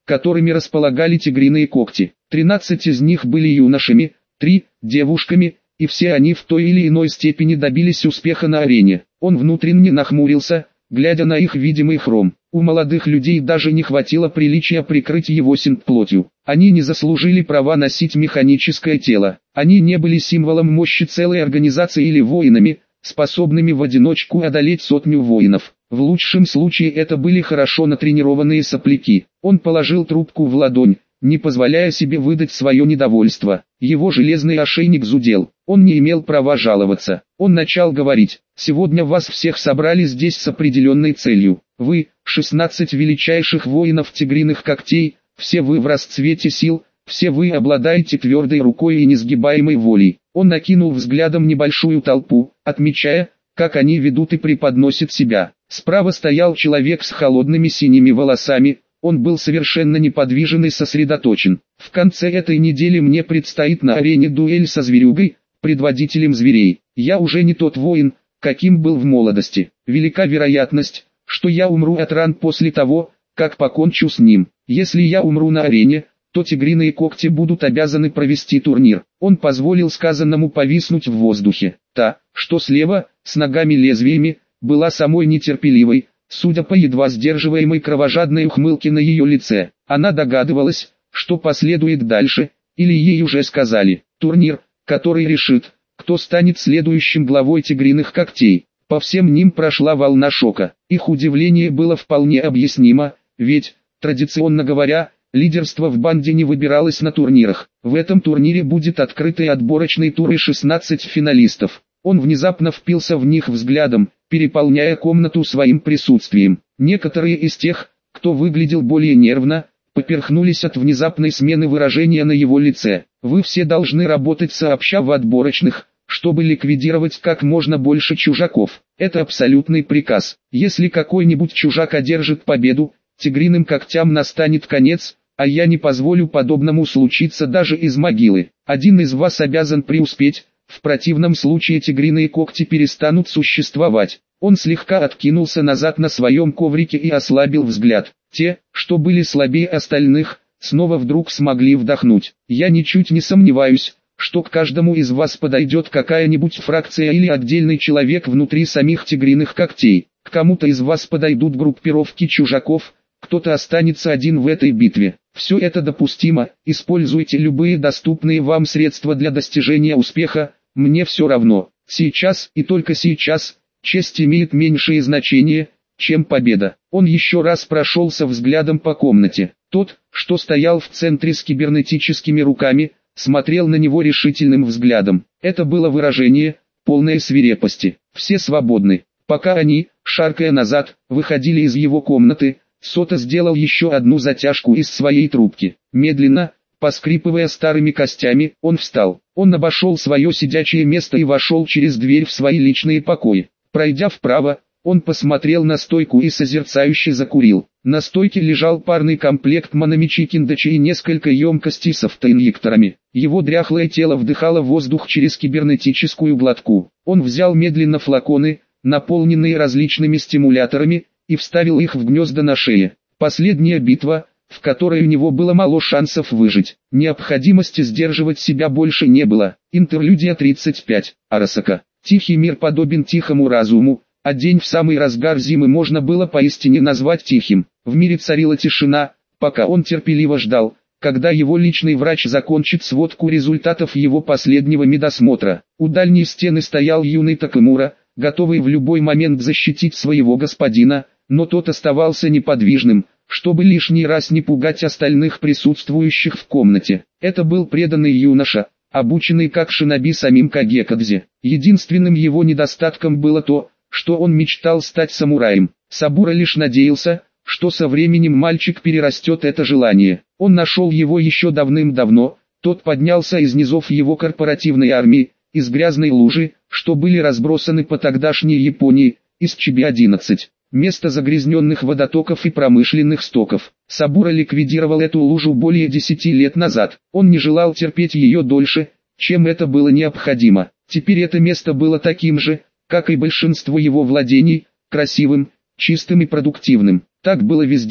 которыми располагали тигриные когти. 13 из них были юношами, 3 – девушками, и все они в той или иной степени добились успеха на арене. Он внутренне нахмурился, глядя на их видимый хром. У молодых людей даже не хватило приличия прикрыть его синтплотью. Они не заслужили права носить механическое тело. Они не были символом мощи целой организации или воинами, способными в одиночку одолеть сотню воинов. В лучшем случае это были хорошо натренированные сопляки. Он положил трубку в ладонь, не позволяя себе выдать свое недовольство. Его железный ошейник зудел. Он не имел права жаловаться. Он начал говорить: «Сегодня вас всех собрали здесь с определенной целью. Вы, 16 величайших воинов тигриных когтей, все вы в расцвете сил, все вы обладаете твердой рукой и несгибаемой волей». Он накинул взглядом небольшую толпу, отмечая, как они ведут и преподносят себя. Справа стоял человек с холодными синими волосами. Он был совершенно неподвижен и сосредоточен. «В конце этой недели мне предстоит на арене дуэль со зверюгой, предводителем зверей. Я уже не тот воин, каким был в молодости. Велика вероятность, что я умру от ран после того, как покончу с ним. Если я умру на арене, то тигриные когти будут обязаны провести турнир». Он позволил сказанному повиснуть в воздухе. Та, что слева, с ногами-лезвиями, была самой нетерпеливой, судя по едва сдерживаемой кровожадной ухмылке на ее лице. Она догадывалась, что последует дальше, или ей уже сказали. Турнир, который решит, кто станет следующим главой тигриных когтей. По всем ним прошла волна шока. Их удивление было вполне объяснимо, ведь, традиционно говоря, лидерство в банде не выбиралось на турнирах. В этом турнире будет открытый отборочный тур и 16 финалистов. Он внезапно впился в них взглядом, переполняя комнату своим присутствием. Некоторые из тех, кто выглядел более нервно, поперхнулись от внезапной смены выражения на его лице. «Вы все должны работать сообща в отборочных, чтобы ликвидировать как можно больше чужаков. Это абсолютный приказ. Если какой-нибудь чужак одержит победу, тигриным когтям настанет конец, а я не позволю подобному случиться даже из могилы. Один из вас обязан преуспеть, в противном случае тигриные когти перестанут существовать». Он слегка откинулся назад на своем коврике и ослабил взгляд. Те, что были слабее остальных, снова вдруг смогли вдохнуть. «Я ничуть не сомневаюсь, что к каждому из вас подойдет какая-нибудь фракция или отдельный человек внутри самих тигриных когтей. К кому-то из вас подойдут группировки чужаков, кто-то останется один в этой битве. Все это допустимо, используйте любые доступные вам средства для достижения успеха, мне все равно. Сейчас и только сейчас, честь имеет меньшее значение, чем победа». Он еще раз прошелся взглядом по комнате. Тот, что стоял в центре с кибернетическими руками, смотрел на него решительным взглядом. Это было выражение, полное свирепости. Все свободны. Пока они, шаркая назад, выходили из его комнаты, Сота сделал еще одну затяжку из своей трубки. Медленно, поскрипывая старыми костями, он встал. Он обошел свое сидячее место и вошел через дверь в свои личные покои. Пройдя вправо, он посмотрел на стойку и созерцающе закурил. На стойке лежал парный комплект Манамичи Киндачи и несколько емкостей с автоинъекторами. Его дряхлое тело вдыхало воздух через кибернетическую глотку. Он взял медленно флаконы, наполненные различными стимуляторами, и вставил их в гнезда на шее. Последняя битва, в которой у него было мало шансов выжить. Необходимости сдерживать себя больше не было. Интерлюдия 35. Арасака. Тихий мир подобен тихому разуму, а день в самый разгар зимы можно было поистине назвать тихим. В мире царила тишина, пока он терпеливо ждал, когда его личный врач закончит сводку результатов его последнего медосмотра. У дальней стены стоял юный Такэмура, готовый в любой момент защитить своего господина, но тот оставался неподвижным, чтобы лишний раз не пугать остальных присутствующих в комнате. Это был преданный юноша, обученный как шиноби самим Кагекадзе. Единственным его недостатком было то, что он мечтал стать самураем. Сабура лишь надеялся, что со временем мальчик перерастет это желание. Он нашел его еще давным-давно, тот поднялся из низов его корпоративной армии, из грязной лужи, что были разбросаны по тогдашней Японии, из Чиби-11. Место загрязненных водотоков и промышленных стоков. Сабура ликвидировал эту лужу более 10 лет назад. Он не желал терпеть ее дольше, чем это было необходимо. Теперь это место было таким же, как и большинство его владений, красивым, чистым и продуктивным. Так было везде,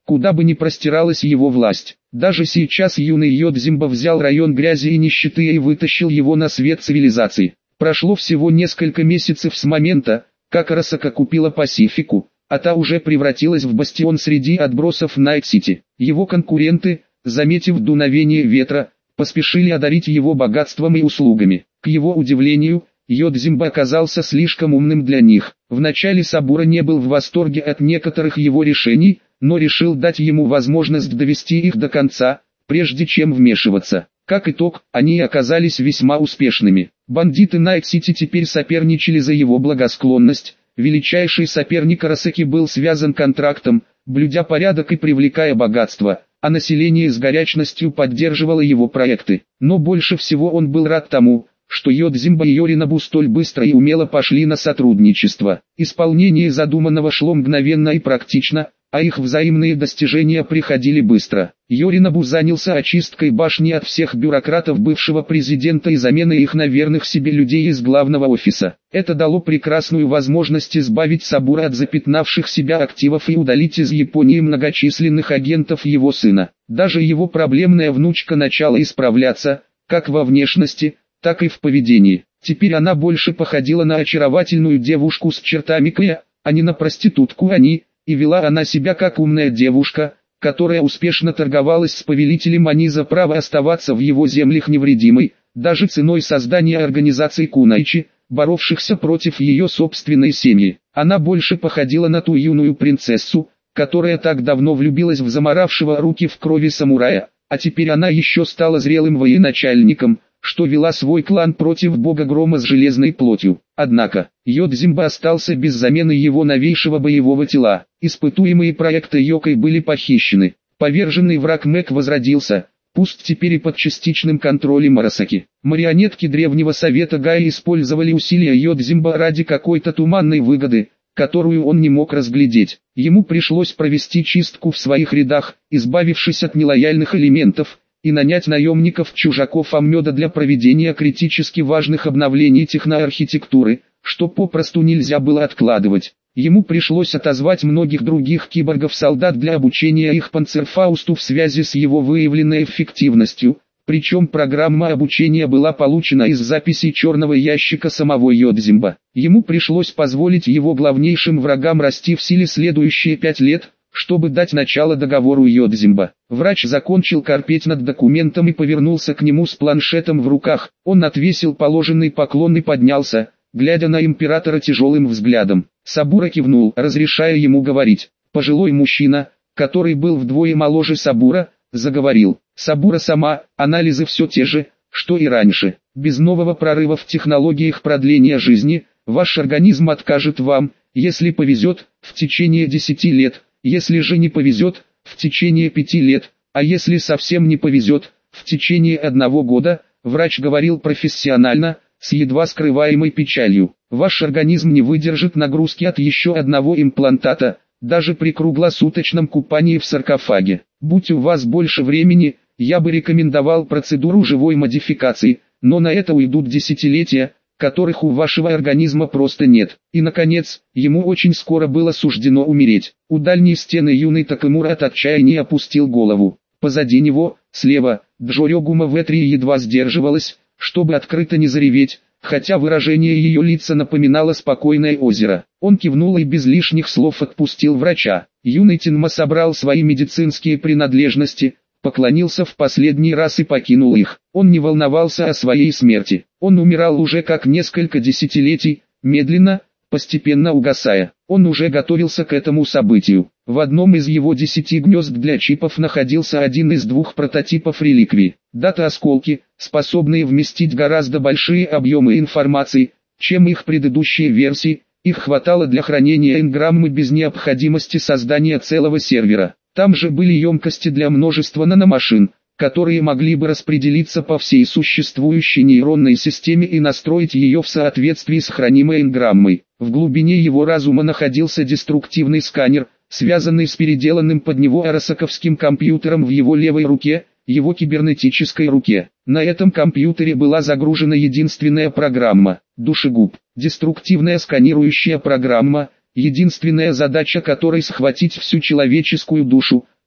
куда бы ни простиралась его власть. Даже сейчас юный Йодзимба взял район грязи и нищеты и вытащил его на свет цивилизации. Прошло всего несколько месяцев с момента, как Арасака купила Пасифику, а та уже превратилась в бастион среди отбросов Найт-Сити. Его конкуренты, заметив дуновение ветра, поспешили одарить его богатством и услугами. К его удивлению, Йодзимба оказался слишком умным для них. Вначале Сабура не был в восторге от некоторых его решений, но решил дать ему возможность довести их до конца, прежде чем вмешиваться. Как итог, они оказались весьма успешными. Бандиты Найт-Сити теперь соперничали за его благосклонность. Величайший соперник Арасаки был связан контрактом, блюдя порядок и привлекая богатство, а население с горячностью поддерживало его проекты. Но больше всего он был рад тому, что Йодзимба и Йоринобу столь быстро и умело пошли на сотрудничество. Исполнение задуманного шло мгновенно и практично, а их взаимные достижения приходили быстро. Йоринобу занялся очисткой башни от всех бюрократов бывшего президента и заменой их на верных себе людей из главного офиса. Это дало прекрасную возможность избавить Сабура от запятнавших себя активов и удалить из Японии многочисленных агентов его сына. Даже его проблемная внучка начала исправляться, как во внешности, так и в поведении. Теперь она больше походила на очаровательную девушку с чертами Кэя, а не на проститутку и вела она себя как умная девушка, которая успешно торговалась с повелителем Они за право оставаться в его землях невредимой, даже ценой создания организаций Кунайчи, боровшихся против ее собственной семьи. Она больше походила на ту юную принцессу, которая так давно влюбилась в заморавшего руки в крови самурая, а теперь она еще стала зрелым военачальником, что вела свой клан против бога грома с железной плотью. Однако, Йодзимба остался без замены его новейшего боевого тела. Испытуемые проекты Йокой были похищены. Поверженный враг Мэк возродился, пусть теперь и под частичным контролем Арасаки. Марионетки древнего совета Гая использовали усилия Йодзимба ради какой-то туманной выгоды, которую он не мог разглядеть. Ему пришлось провести чистку в своих рядах, избавившись от нелояльных элементов, и нанять наемников-чужаков Аммёда для проведения критически важных обновлений техноархитектуры, что попросту нельзя было откладывать. Ему пришлось отозвать многих других киборгов-солдат для обучения их Панцерфаусту в связи с его выявленной эффективностью, причем программа обучения была получена из записей черного ящика самого Йодзимба. Ему пришлось позволить его главнейшим врагам расти в силе следующие 5 лет, чтобы дать начало договору Йодзимба. Врач закончил корпеть над документом и повернулся к нему с планшетом в руках. Он отвесил положенный поклон и поднялся, глядя на императора тяжелым взглядом. Сабура кивнул, разрешая ему говорить. Пожилой мужчина, который был вдвое моложе Сабура, заговорил. Сабура-сама, анализы все те же, что и раньше. Без нового прорыва в технологиях продления жизни, ваш организм откажет вам, если повезет, в течение 10 лет. Если же не повезет, в течение 5 лет, а если совсем не повезет, в течение 1 года, врач говорил профессионально, с едва скрываемой печалью. Ваш организм не выдержит нагрузки от еще одного имплантата, даже при круглосуточном купании в саркофаге. Будь у вас больше времени, я бы рекомендовал процедуру живой модификации, но на это уйдут десятилетия, которых у вашего организма просто нет. И наконец, ему очень скоро было суждено умереть. У дальней стены юный Такэмура от отчаяния опустил голову. Позади него, слева, Джорёгума Ветри едва сдерживалась, чтобы открыто не зареветь, хотя выражение ее лица напоминало спокойное озеро. Он кивнул и без лишних слов отпустил врача. Юный Тенма собрал свои медицинские принадлежности, поклонился в последний раз и покинул их. Он не волновался о своей смерти. Он умирал уже как несколько десятилетий, медленно, постепенно угасая. Он уже готовился к этому событию. В одном из его 10 гнезд для чипов находился один из 2 прототипов реликвии. Дата-осколки, способные вместить гораздо большие объемы информации, чем их предыдущие версии. Их хватало для хранения энграммы без необходимости создания целого сервера. Там же были емкости для множества наномашин, которые могли бы распределиться по всей существующей нейронной системе и настроить ее в соответствии с хранимой энграммой. В глубине его разума находился деструктивный сканер, связанный с переделанным под него арасаковским компьютером в его левой руке, его кибернетической руке. На этом компьютере была загружена единственная программа – душегуб. Деструктивная сканирующая программа, единственная задача которой схватить всю человеческую душу,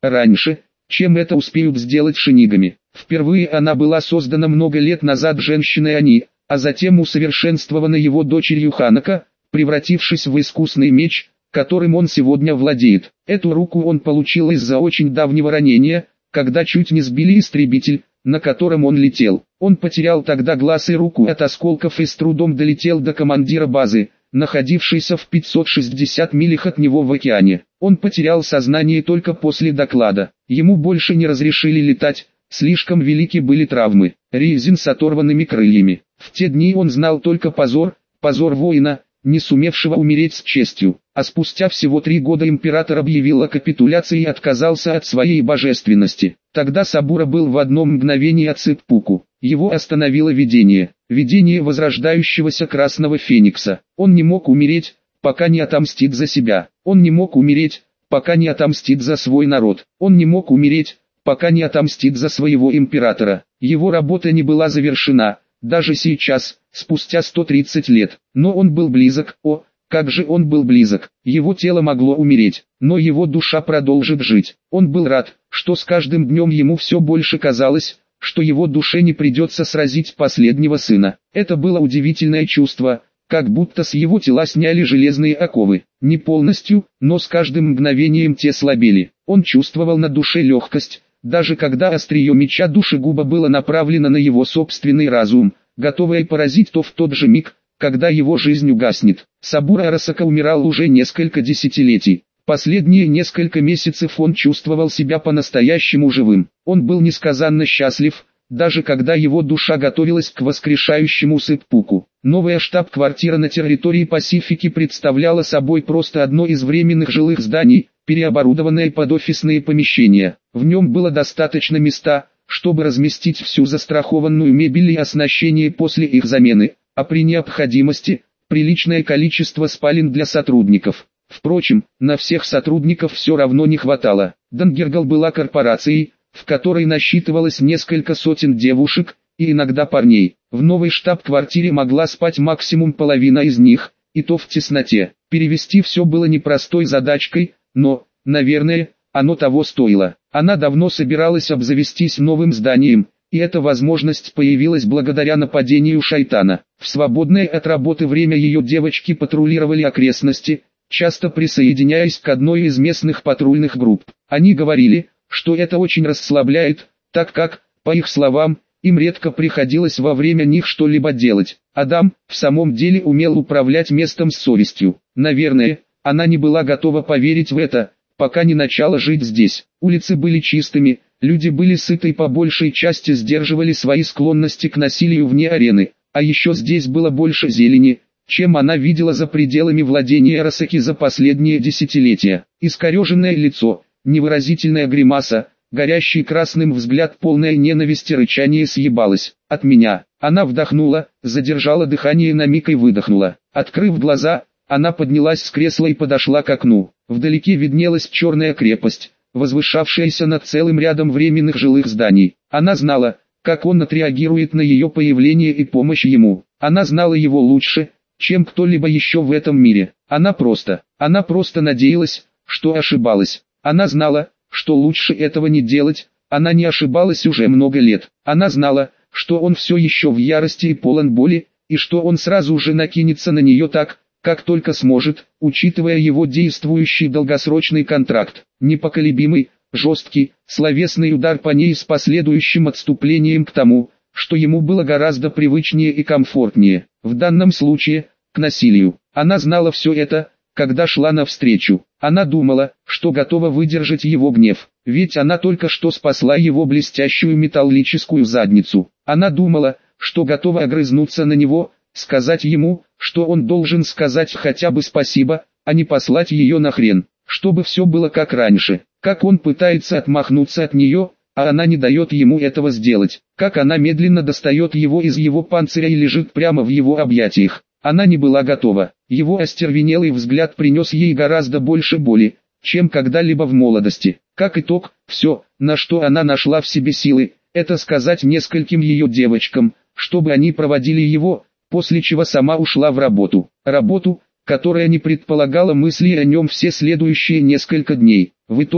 раньше, чем это успеют сделать шинигами. Впервые она была создана много лет назад женщиной Ани, а затем усовершенствована его дочерью Ханако, превратившись в искусный меч, которым он сегодня владеет. Эту руку он получил из-за очень давнего ранения, когда чуть не сбили истребитель, на котором он летел. Он потерял тогда глаз и руку от осколков и с трудом долетел до командира базы, находившейся в 560 милях от него в океане. Он потерял сознание только после доклада. Ему больше не разрешили летать, слишком велики были травмы. Рейзин с оторванными крыльями. В те дни он знал только позор воина, не сумевшего умереть с честью. А спустя всего 3 года император объявил о капитуляции и отказался от своей божественности. Тогда Сабура был в одно мгновение от Сеппуку. Его остановило видение возрождающегося Красного Феникса. Он не мог умереть, пока не отомстит за себя. Он не мог умереть, пока не отомстит за свой народ. Он не мог умереть, пока не отомстит за своего императора. Его работа не была завершена, даже сейчас, спустя 130 лет. Но он был близок, как же он был близок. Его тело могло умереть, но его душа продолжит жить. Он был рад, что с каждым днем ему все больше казалось, что его душе не придется сразить последнего сына. Это было удивительное чувство, как будто с его тела сняли железные оковы. Не полностью, но с каждым мгновением те слабели. Он чувствовал на душе легкость, даже когда острие меча душегуба было направлено на его собственный разум, готовое поразить то в тот же миг, когда его жизнь угаснет. Сабура Арасака умирал уже несколько десятилетий. Последние несколько месяцев он чувствовал себя по-настоящему живым. Он был несказанно счастлив, даже когда его душа готовилась к воскрешающему Сеппуку. Новая штаб-квартира на территории Пасифики представляла собой просто одно из временных жилых зданий, переоборудованное под офисные помещения. В нем было достаточно места, чтобы разместить всю застрахованную мебель и оснащение после их замены, а при необходимости, приличное количество спален для сотрудников. Впрочем, на всех сотрудников все равно не хватало. Дангергал была корпорацией, в которой насчитывалось несколько сотен девушек, и иногда парней. В новой штаб-квартире могла спать максимум половина из них, и то в тесноте. Перевести все было непростой задачкой, но, наверное, оно того стоило. Она давно собиралась обзавестись новым зданием, и эта возможность появилась благодаря нападению шайтана. В свободное от работы время ее девочки патрулировали окрестности, часто присоединяясь к одной из местных патрульных групп. Они говорили, что это очень расслабляет, так как, по их словам, им редко приходилось во время них что-либо делать. Адам, в самом деле умел управлять местом с совестью. Наверное, она не была готова поверить в это, пока не начала жить здесь. Улицы были чистыми, люди были сыты и по большей части сдерживали свои склонности к насилию вне арены, а еще здесь было больше зелени, чем она видела за пределами владения Арасаки за последние десятилетия. Искореженное лицо, невыразительная гримаса, горящий красным взгляд, полная ненависти, рычание съебалось. От меня. Она вдохнула, задержала дыхание на миг и выдохнула. Открыв глаза, она поднялась с кресла и подошла к окну. Вдалеке виднелась черная крепость, возвышавшаяся над целым рядом временных жилых зданий. Она знала, как он отреагирует на ее появление и помощь ему. Она знала его лучше, чем кто-либо еще в этом мире. Она просто надеялась, что ошибалась. Она знала, что лучше этого не делать, она не ошибалась уже много лет. Она знала, что он все еще в ярости и полон боли, и что он сразу же накинется на нее так, как только сможет, учитывая его действующий долгосрочный контракт. Непоколебимый, жесткий, словесный удар по ней с последующим отступлением к тому, что ему было гораздо привычнее и комфортнее. В данном случае, к насилию. Она знала все это, когда шла навстречу. Она думала, что готова выдержать его гнев, ведь она только что спасла его блестящую металлическую задницу. Она думала, что готова огрызнуться на него, сказать ему, что он должен сказать хотя бы спасибо, а не послать ее нахрен, чтобы все было как раньше, как он пытается отмахнуться от нее, а она не дает ему этого сделать, как она медленно достает его из его панциря и лежит прямо в его объятиях. Она не была готова. Его остервенелый взгляд принес ей гораздо больше боли, чем когда-либо в молодости. Как итог, все, на что она нашла в себе силы, это сказать нескольким ее девочкам, чтобы они проводили его, после чего сама ушла в работу. Работу, которая не предполагала мысли о нем все следующие несколько дней. В итоге,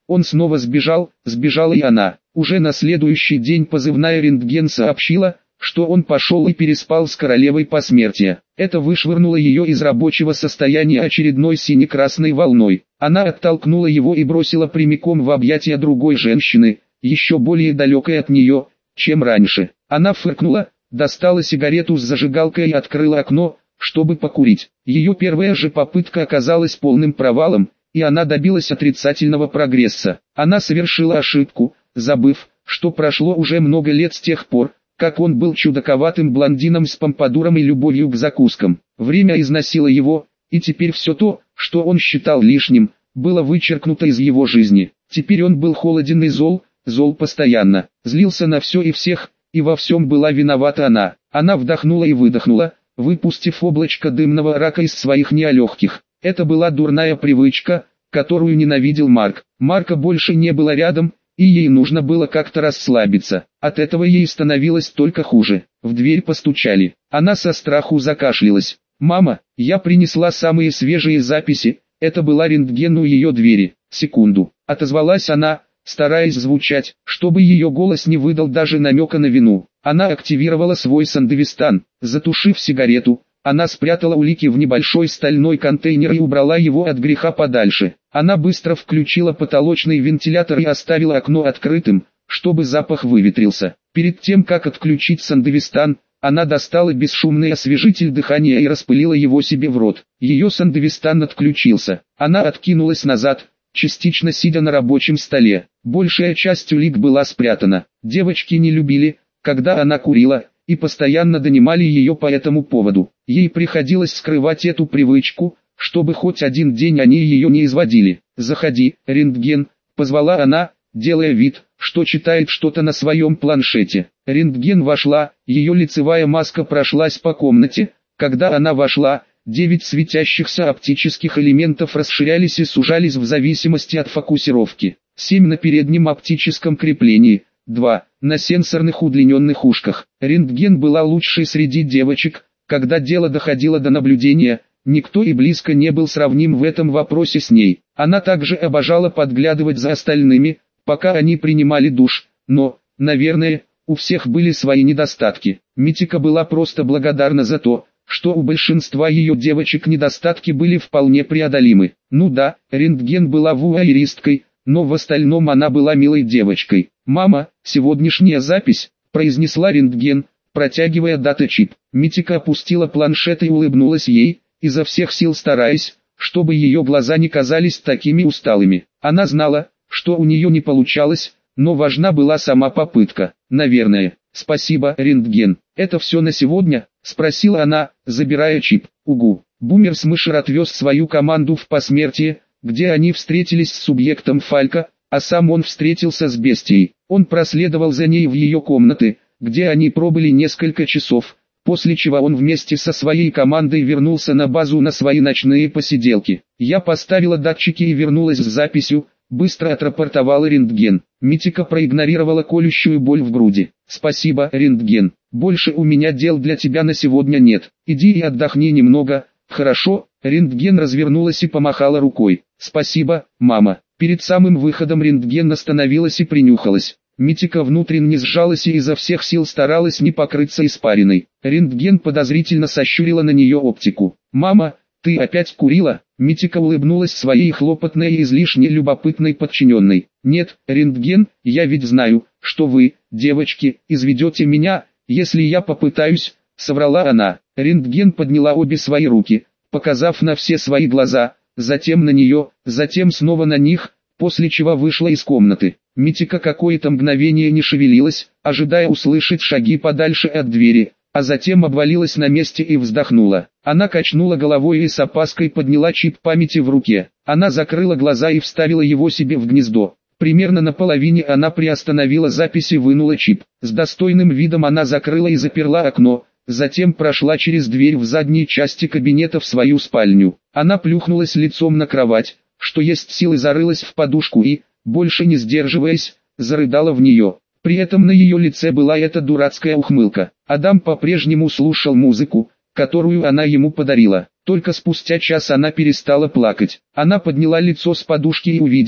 Он снова сбежала и она. Уже на следующий день позывная «Рентген» сообщила, что он пошел и переспал с королевой посмертия. Это вышвырнуло ее из рабочего состояния очередной сине-красной волной. Она оттолкнула его и бросила прямиком в объятия другой женщины, еще более далекой от нее, чем раньше. Она фыркнула, достала сигарету с зажигалкой и открыла окно, чтобы покурить. Ее первая же попытка оказалась полным провалом, и она добилась отрицательного прогресса. Она совершила ошибку, забыв, что прошло уже много лет с тех пор, как он был чудаковатым блондином с помпадуром и любовью к закускам. Время износило его, и теперь все то, что он считал лишним, было вычеркнуто из его жизни. Теперь он был холоден и зол постоянно, злился на все и всех, и во всем была виновата она. Она вдохнула и выдохнула, выпустив облачко дымного рака из своих неолегких. Это была дурная привычка, которую ненавидел Марк. Марка больше не было рядом, и ей нужно было как-то расслабиться. От этого ей становилось только хуже. В дверь постучали. Она со страху закашлялась. «Мама, я принесла самые свежие записи». Это была «Рентген» у ее двери. «Секунду», — отозвалась она, стараясь звучать, чтобы ее голос не выдал даже намека на вину. Она активировала свой Сандевистан. Затушив сигарету, она спрятала улики в небольшой стальной контейнер и убрала его от греха подальше. Она быстро включила потолочный вентилятор и оставила окно открытым, чтобы запах выветрился. Перед тем как отключить Сандевистан, она достала бесшумный освежитель дыхания и распылила его себе в рот. Ее Сандевистан отключился. Она откинулась назад, частично сидя на рабочем столе. Большая часть улик была спрятана. Девочки не любили, когда она курила, и постоянно донимали ее по этому поводу. Ей приходилось скрывать эту привычку, чтобы хоть один день они ее не изводили. «Заходи, Рентген», — позвала она, делая вид, что читает что-то на своем планшете. Рентген вошла, ее лицевая маска прошлась по комнате. Когда она вошла, 9 светящихся оптических элементов расширялись и сужались в зависимости от фокусировки. 7 на переднем оптическом креплении, 2 на сенсорных удлиненных ушках. Рентген была лучшей среди девочек, когда дело доходило до наблюдения. Никто и близко не был сравним в этом вопросе с ней. Она также обожала подглядывать за остальными, пока они принимали душ, но, наверное, у всех были свои недостатки. Митика была просто благодарна за то, что у большинства ее девочек недостатки были вполне преодолимы. Ну да, Рентген была вуайеристкой, но в остальном она была милой девочкой. «Мама, сегодняшняя запись», — произнесла Рентген, протягивая дата-чип. Митика опустила планшет и улыбнулась ей, изо всех сил стараясь, чтобы ее глаза не казались такими усталыми. Она знала, что у нее не получалось, но важна была сама попытка. «Наверное. Спасибо, Рентген. Это все на сегодня?» — спросила она, забирая чип. «Угу». Бумер Смышер отвез свою команду в посмертие, где они встретились с субъектом Фалька, а сам он встретился с бестией. Он проследовал за ней в ее комнаты, где они пробыли несколько часов, после чего он вместе со своей командой вернулся на базу на свои ночные посиделки. «Я поставила датчики и вернулась с записью», — быстро отрапортовала Рентген. Митика проигнорировала колющую боль в груди. «Спасибо, Рентген. Больше у меня дел для тебя на сегодня нет. Иди и отдохни немного, хорошо?» Рентген развернулась и помахала рукой. «Спасибо, мама». Перед самым выходом Рентген остановилась и принюхалась. Митика внутренне сжалась и изо всех сил старалась не покрыться испариной. Рентген подозрительно сощурила на нее оптику. «Мама, ты опять курила?» Митика улыбнулась своей хлопотной и излишне любопытной подчиненной. «Нет, Рентген, я ведь знаю, что вы, девочки, изведете меня, если я попытаюсь», — соврала она. Рентген подняла обе свои руки, показав на все свои глаза, затем на нее, затем снова на них, после чего вышла из комнаты. Митика какое-то мгновение не шевелилась, ожидая услышать шаги подальше от двери, а затем обвалилась на месте и вздохнула. Она качнула головой и с опаской подняла чип памяти в руке. Она закрыла глаза и вставила его себе в гнездо. Примерно на половине она приостановила запись и вынула чип. С достойным видом она закрыла и заперла окно, затем прошла через дверь в задней части кабинета в свою спальню. Она плюхнулась лицом на кровать, что есть силы зарылась в подушку и, больше не сдерживаясь, зарыдала в нее. При этом на ее лице была эта дурацкая ухмылка. Адам по-прежнему слушал музыку, которую она ему подарила. Только спустя час она перестала плакать. Она подняла лицо с подушки и увидела,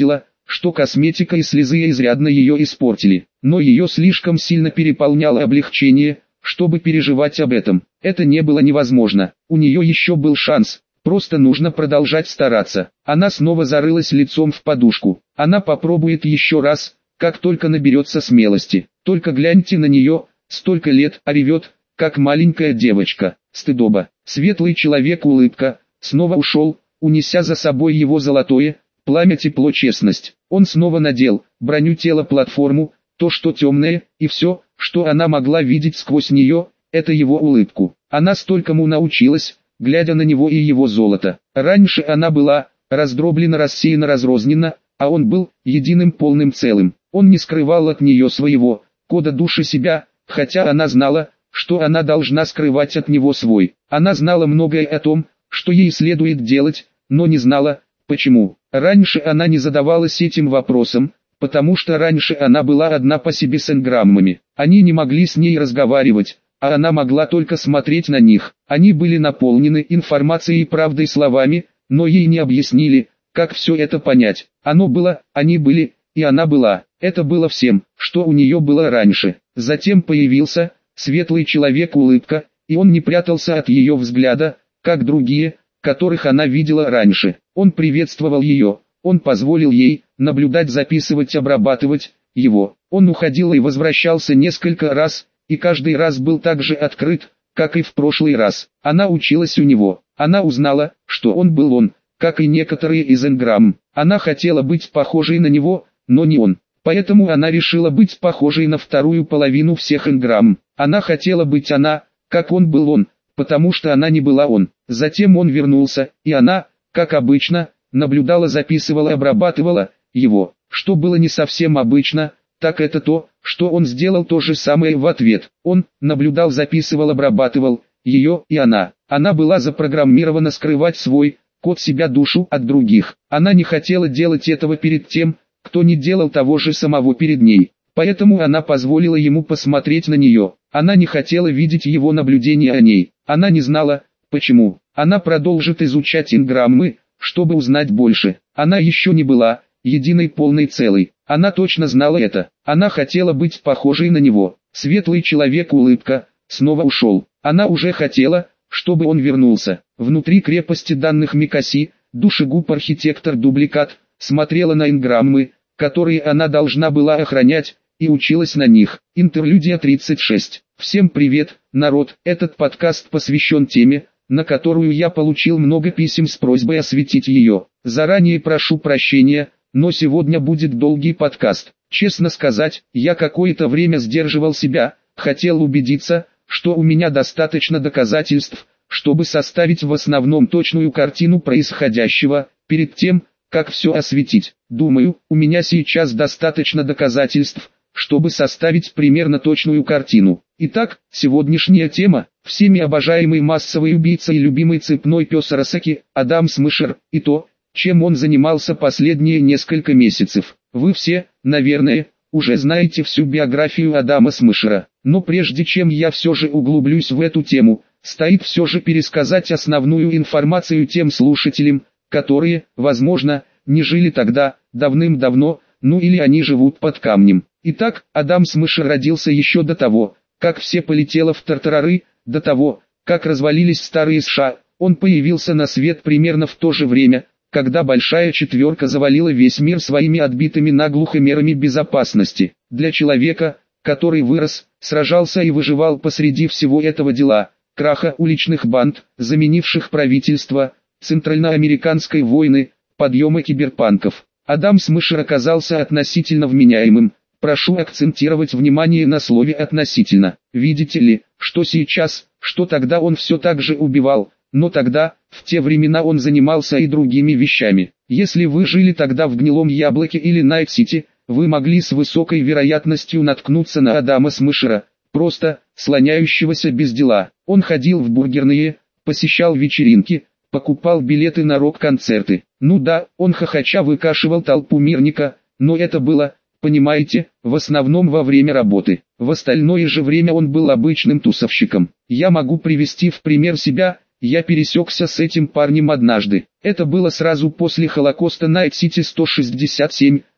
что косметика и слезы изрядно ее испортили, но ее слишком сильно переполняло облегчение, чтобы переживать об этом. Это не было невозможно, у нее еще был шанс, просто нужно продолжать стараться. Она снова зарылась лицом в подушку. Она попробует еще раз, как только наберется смелости. Только гляньте на нее, столько лет, а ревет, как маленькая девочка. Стыдоба. Светлый человек улыбка, снова ушел, унеся за собой его золотое пламя тепло честность. Он снова надел броню тела платформу, то что темное, и все, что она могла видеть сквозь нее, это его улыбку. Она столькому научилась, глядя на него и его золото. Раньше она была раздроблена, рассеяна, разрознена, а он был единым полным целым. Он не скрывал от нее своего кода души себя, хотя она знала, что она должна скрывать от него свой. Она знала многое о том, что ей следует делать, но не знала, почему. Раньше она не задавалась этим вопросом, потому что раньше она была одна по себе с энграммами. Они не могли с ней разговаривать, а она могла только смотреть на них. Они были наполнены информацией и правдой словами, но ей не объяснили, как все это понять. Оно было, они были, и она была. Это было всем, что у нее было раньше. Затем появился светлый человек улыбка, и он не прятался от ее взгляда, как другие, которых она видела раньше. Он приветствовал ее, он позволил ей наблюдать, записывать, обрабатывать его. Он уходил и возвращался несколько раз, и каждый раз был так же открыт, как и в прошлый раз. Она училась у него, она узнала, что он был он, как и некоторые из энграмм. Она хотела быть похожей на него, но не он. Поэтому она решила быть похожей на вторую половину всех энграмм. Она хотела быть она, как он был он, потому что она не была он. Затем он вернулся, и она, как обычно, наблюдала, записывала, обрабатывала его. Что было не совсем обычно, так это то, что он сделал то же самое в ответ. Он наблюдал, записывал, обрабатывал ее, и она. Она была запрограммирована скрывать свой код, себя, душу от других. Она не хотела делать этого перед тем, кто не делал того же самого перед ней. Поэтому она позволила ему посмотреть на нее. Она не хотела видеть его наблюдения о ней. Она не знала, почему. Она продолжит изучать энграммы, чтобы узнать больше. Она еще не была единой полной целой. Она точно знала это. Она хотела быть похожей на него. Светлый человек улыбка снова ушел. Она уже хотела, чтобы он вернулся. Внутри крепости данных Микаси, душегуб архитектор дубликат, смотрела на энграммы, которые она должна была охранять, и училась на них. Интерлюдия 36. Всем привет, народ. Этот подкаст посвящен теме, на которую я получил много писем с просьбой осветить ее. Заранее прошу прощения, но сегодня будет долгий подкаст. Честно сказать, я какое-то время сдерживал себя, хотел убедиться, что у меня достаточно доказательств, чтобы составить в основном точную картину происходящего, перед тем, как все осветить. Думаю, у меня сейчас достаточно доказательств, чтобы составить примерно точную картину. Итак, сегодняшняя тема – всеми обожаемый массовый убийца и любимый цепной пес Арасаки, Адам Смешер, и то, чем он занимался последние несколько месяцев. Вы все, наверное, уже знаете всю биографию Адама Смешера, но прежде чем я все же углублюсь в эту тему, стоит все же пересказать основную информацию тем слушателям, которые, возможно, не жили тогда, давным-давно, ну или они живут под камнем. Итак, Адам Смешер родился еще до того, как все полетело в тартарары, до того, как развалились старые США. Он появился на свет примерно в то же время, когда Большая Четверка завалила весь мир своими отбитыми наглухо мерами безопасности. Для человека, который вырос, сражался и выживал посреди всего этого дела, краха уличных банд, заменивших правительство, центральноамериканской войны, подъема киберпанков, Адам Смешер оказался относительно вменяемым. Прошу акцентировать внимание на слове «относительно». Видите ли, что сейчас, что тогда он все так же убивал, но тогда, в те времена он занимался и другими вещами. Если вы жили тогда в Гнилом Яблоке или Найт-Сити, вы могли с высокой вероятностью наткнуться на Адама Смешера, просто слоняющегося без дела. Он ходил в бургерные, посещал вечеринки, покупал билеты на рок-концерты. Ну да, он хохоча выкашивал толпу мирника, но это было, понимаете, в основном во время работы. В остальное же время он был обычным тусовщиком. Я могу привести в пример себя. Я пересекся с этим парнем однажды. Это было сразу после Холокоста. Найт-Сити 167,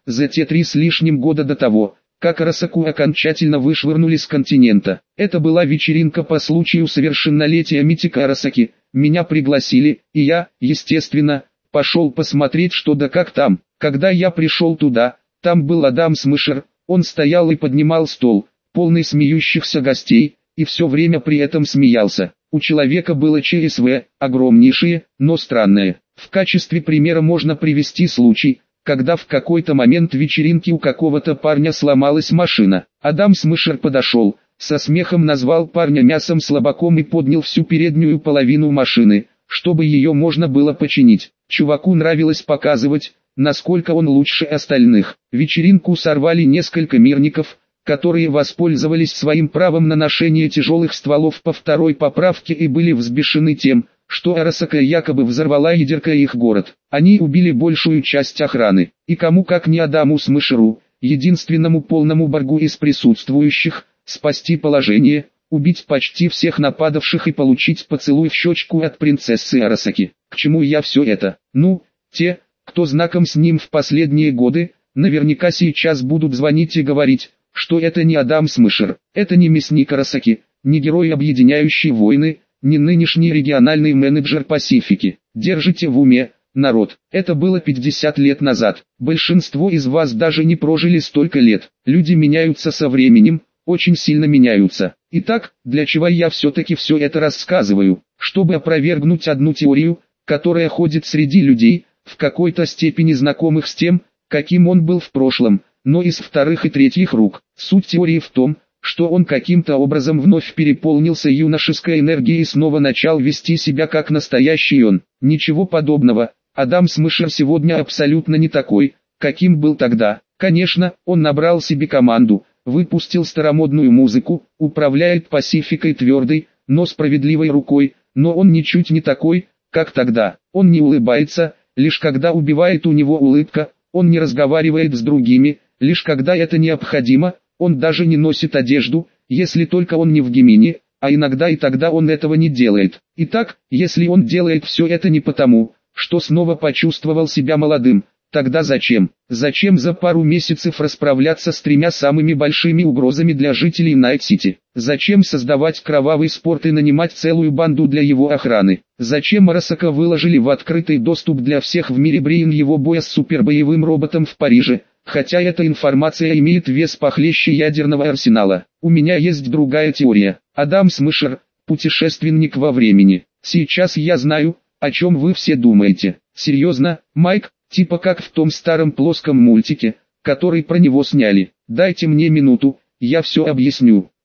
за те 3 с лишним года до того, как Арасаку окончательно вышвырнули с континента. Это была вечеринка по случаю совершеннолетия Митика Арасаки. Меня пригласили, и я, естественно, пошел посмотреть, что да как там. Когда я пришел туда, там был Адам Смышер, он стоял и поднимал стол, полный смеющихся гостей, и все время при этом смеялся. У человека было ЧСВ, огромнейшее, но странное. В качестве примера можно привести случай, когда в какой-то момент вечеринки у какого-то парня сломалась машина. Адам Смышер подошел, со смехом назвал парня мясом слабаком и поднял всю переднюю половину машины, чтобы ее можно было починить. Чуваку нравилось показывать, насколько он лучше остальных. Вечеринку сорвали несколько мирников, которые воспользовались своим правом на ношение тяжелых стволов по второй поправке и были взбешены тем, что Арасака якобы взорвала ядеркой их город. Они убили большую часть охраны, и кому как не Адаму Смышеру, единственному полному боргу из присутствующих, спасти положение, убить почти всех нападавших и получить поцелуй в щечку от принцессы Арасаки. К чему я все это? Ну, те, кто знаком с ним в последние годы, наверняка сейчас будут звонить и говорить, что это не Адам Смышер, это не мясник Арасаки, не герой объединяющей войны, не нынешний региональный менеджер Пасифики. Держите в уме, народ, это было 50 лет назад. Большинство из вас даже не прожили столько лет. Люди меняются со временем, очень сильно меняются. Итак, для чего я все-таки все это рассказываю? Чтобы опровергнуть одну теорию, которая ходит среди людей, в какой-то степени знакомых с тем, каким он был в прошлом, но из вторых и третьих рук. Суть теории в том, что он каким-то образом вновь переполнился юношеской энергией и снова начал вести себя как настоящий он. Ничего подобного, Адам Смышер сегодня абсолютно не такой, каким был тогда. Конечно, он набрал себе команду, выпустил старомодную музыку, управляет Пасификой твердой, но справедливой рукой, но он ничуть не такой, как тогда. Он не улыбается, лишь когда убивает у него улыбка, он не разговаривает с другими, лишь когда это необходимо. Он даже не носит одежду, если только он не в гемине, а иногда и тогда он этого не делает. Итак, если он делает все это не потому, что снова почувствовал себя молодым, тогда зачем? Зачем за пару месяцев расправляться с 3 самыми большими угрозами для жителей Найт-Сити? Зачем создавать кровавый спорт и нанимать целую банду для его охраны? Зачем Арасака выложили в открытый доступ для всех в мире Брейн его боя с супербоевым роботом в Париже? Хотя эта информация имеет вес похлеще ядерного арсенала. У меня есть другая теория. Адам Смышер, путешественник во времени. Сейчас я знаю, о чем вы все думаете. Серьезно, Майк, типа как в том старом плоском мультике, который про него сняли. Дайте мне минуту, я все объясню.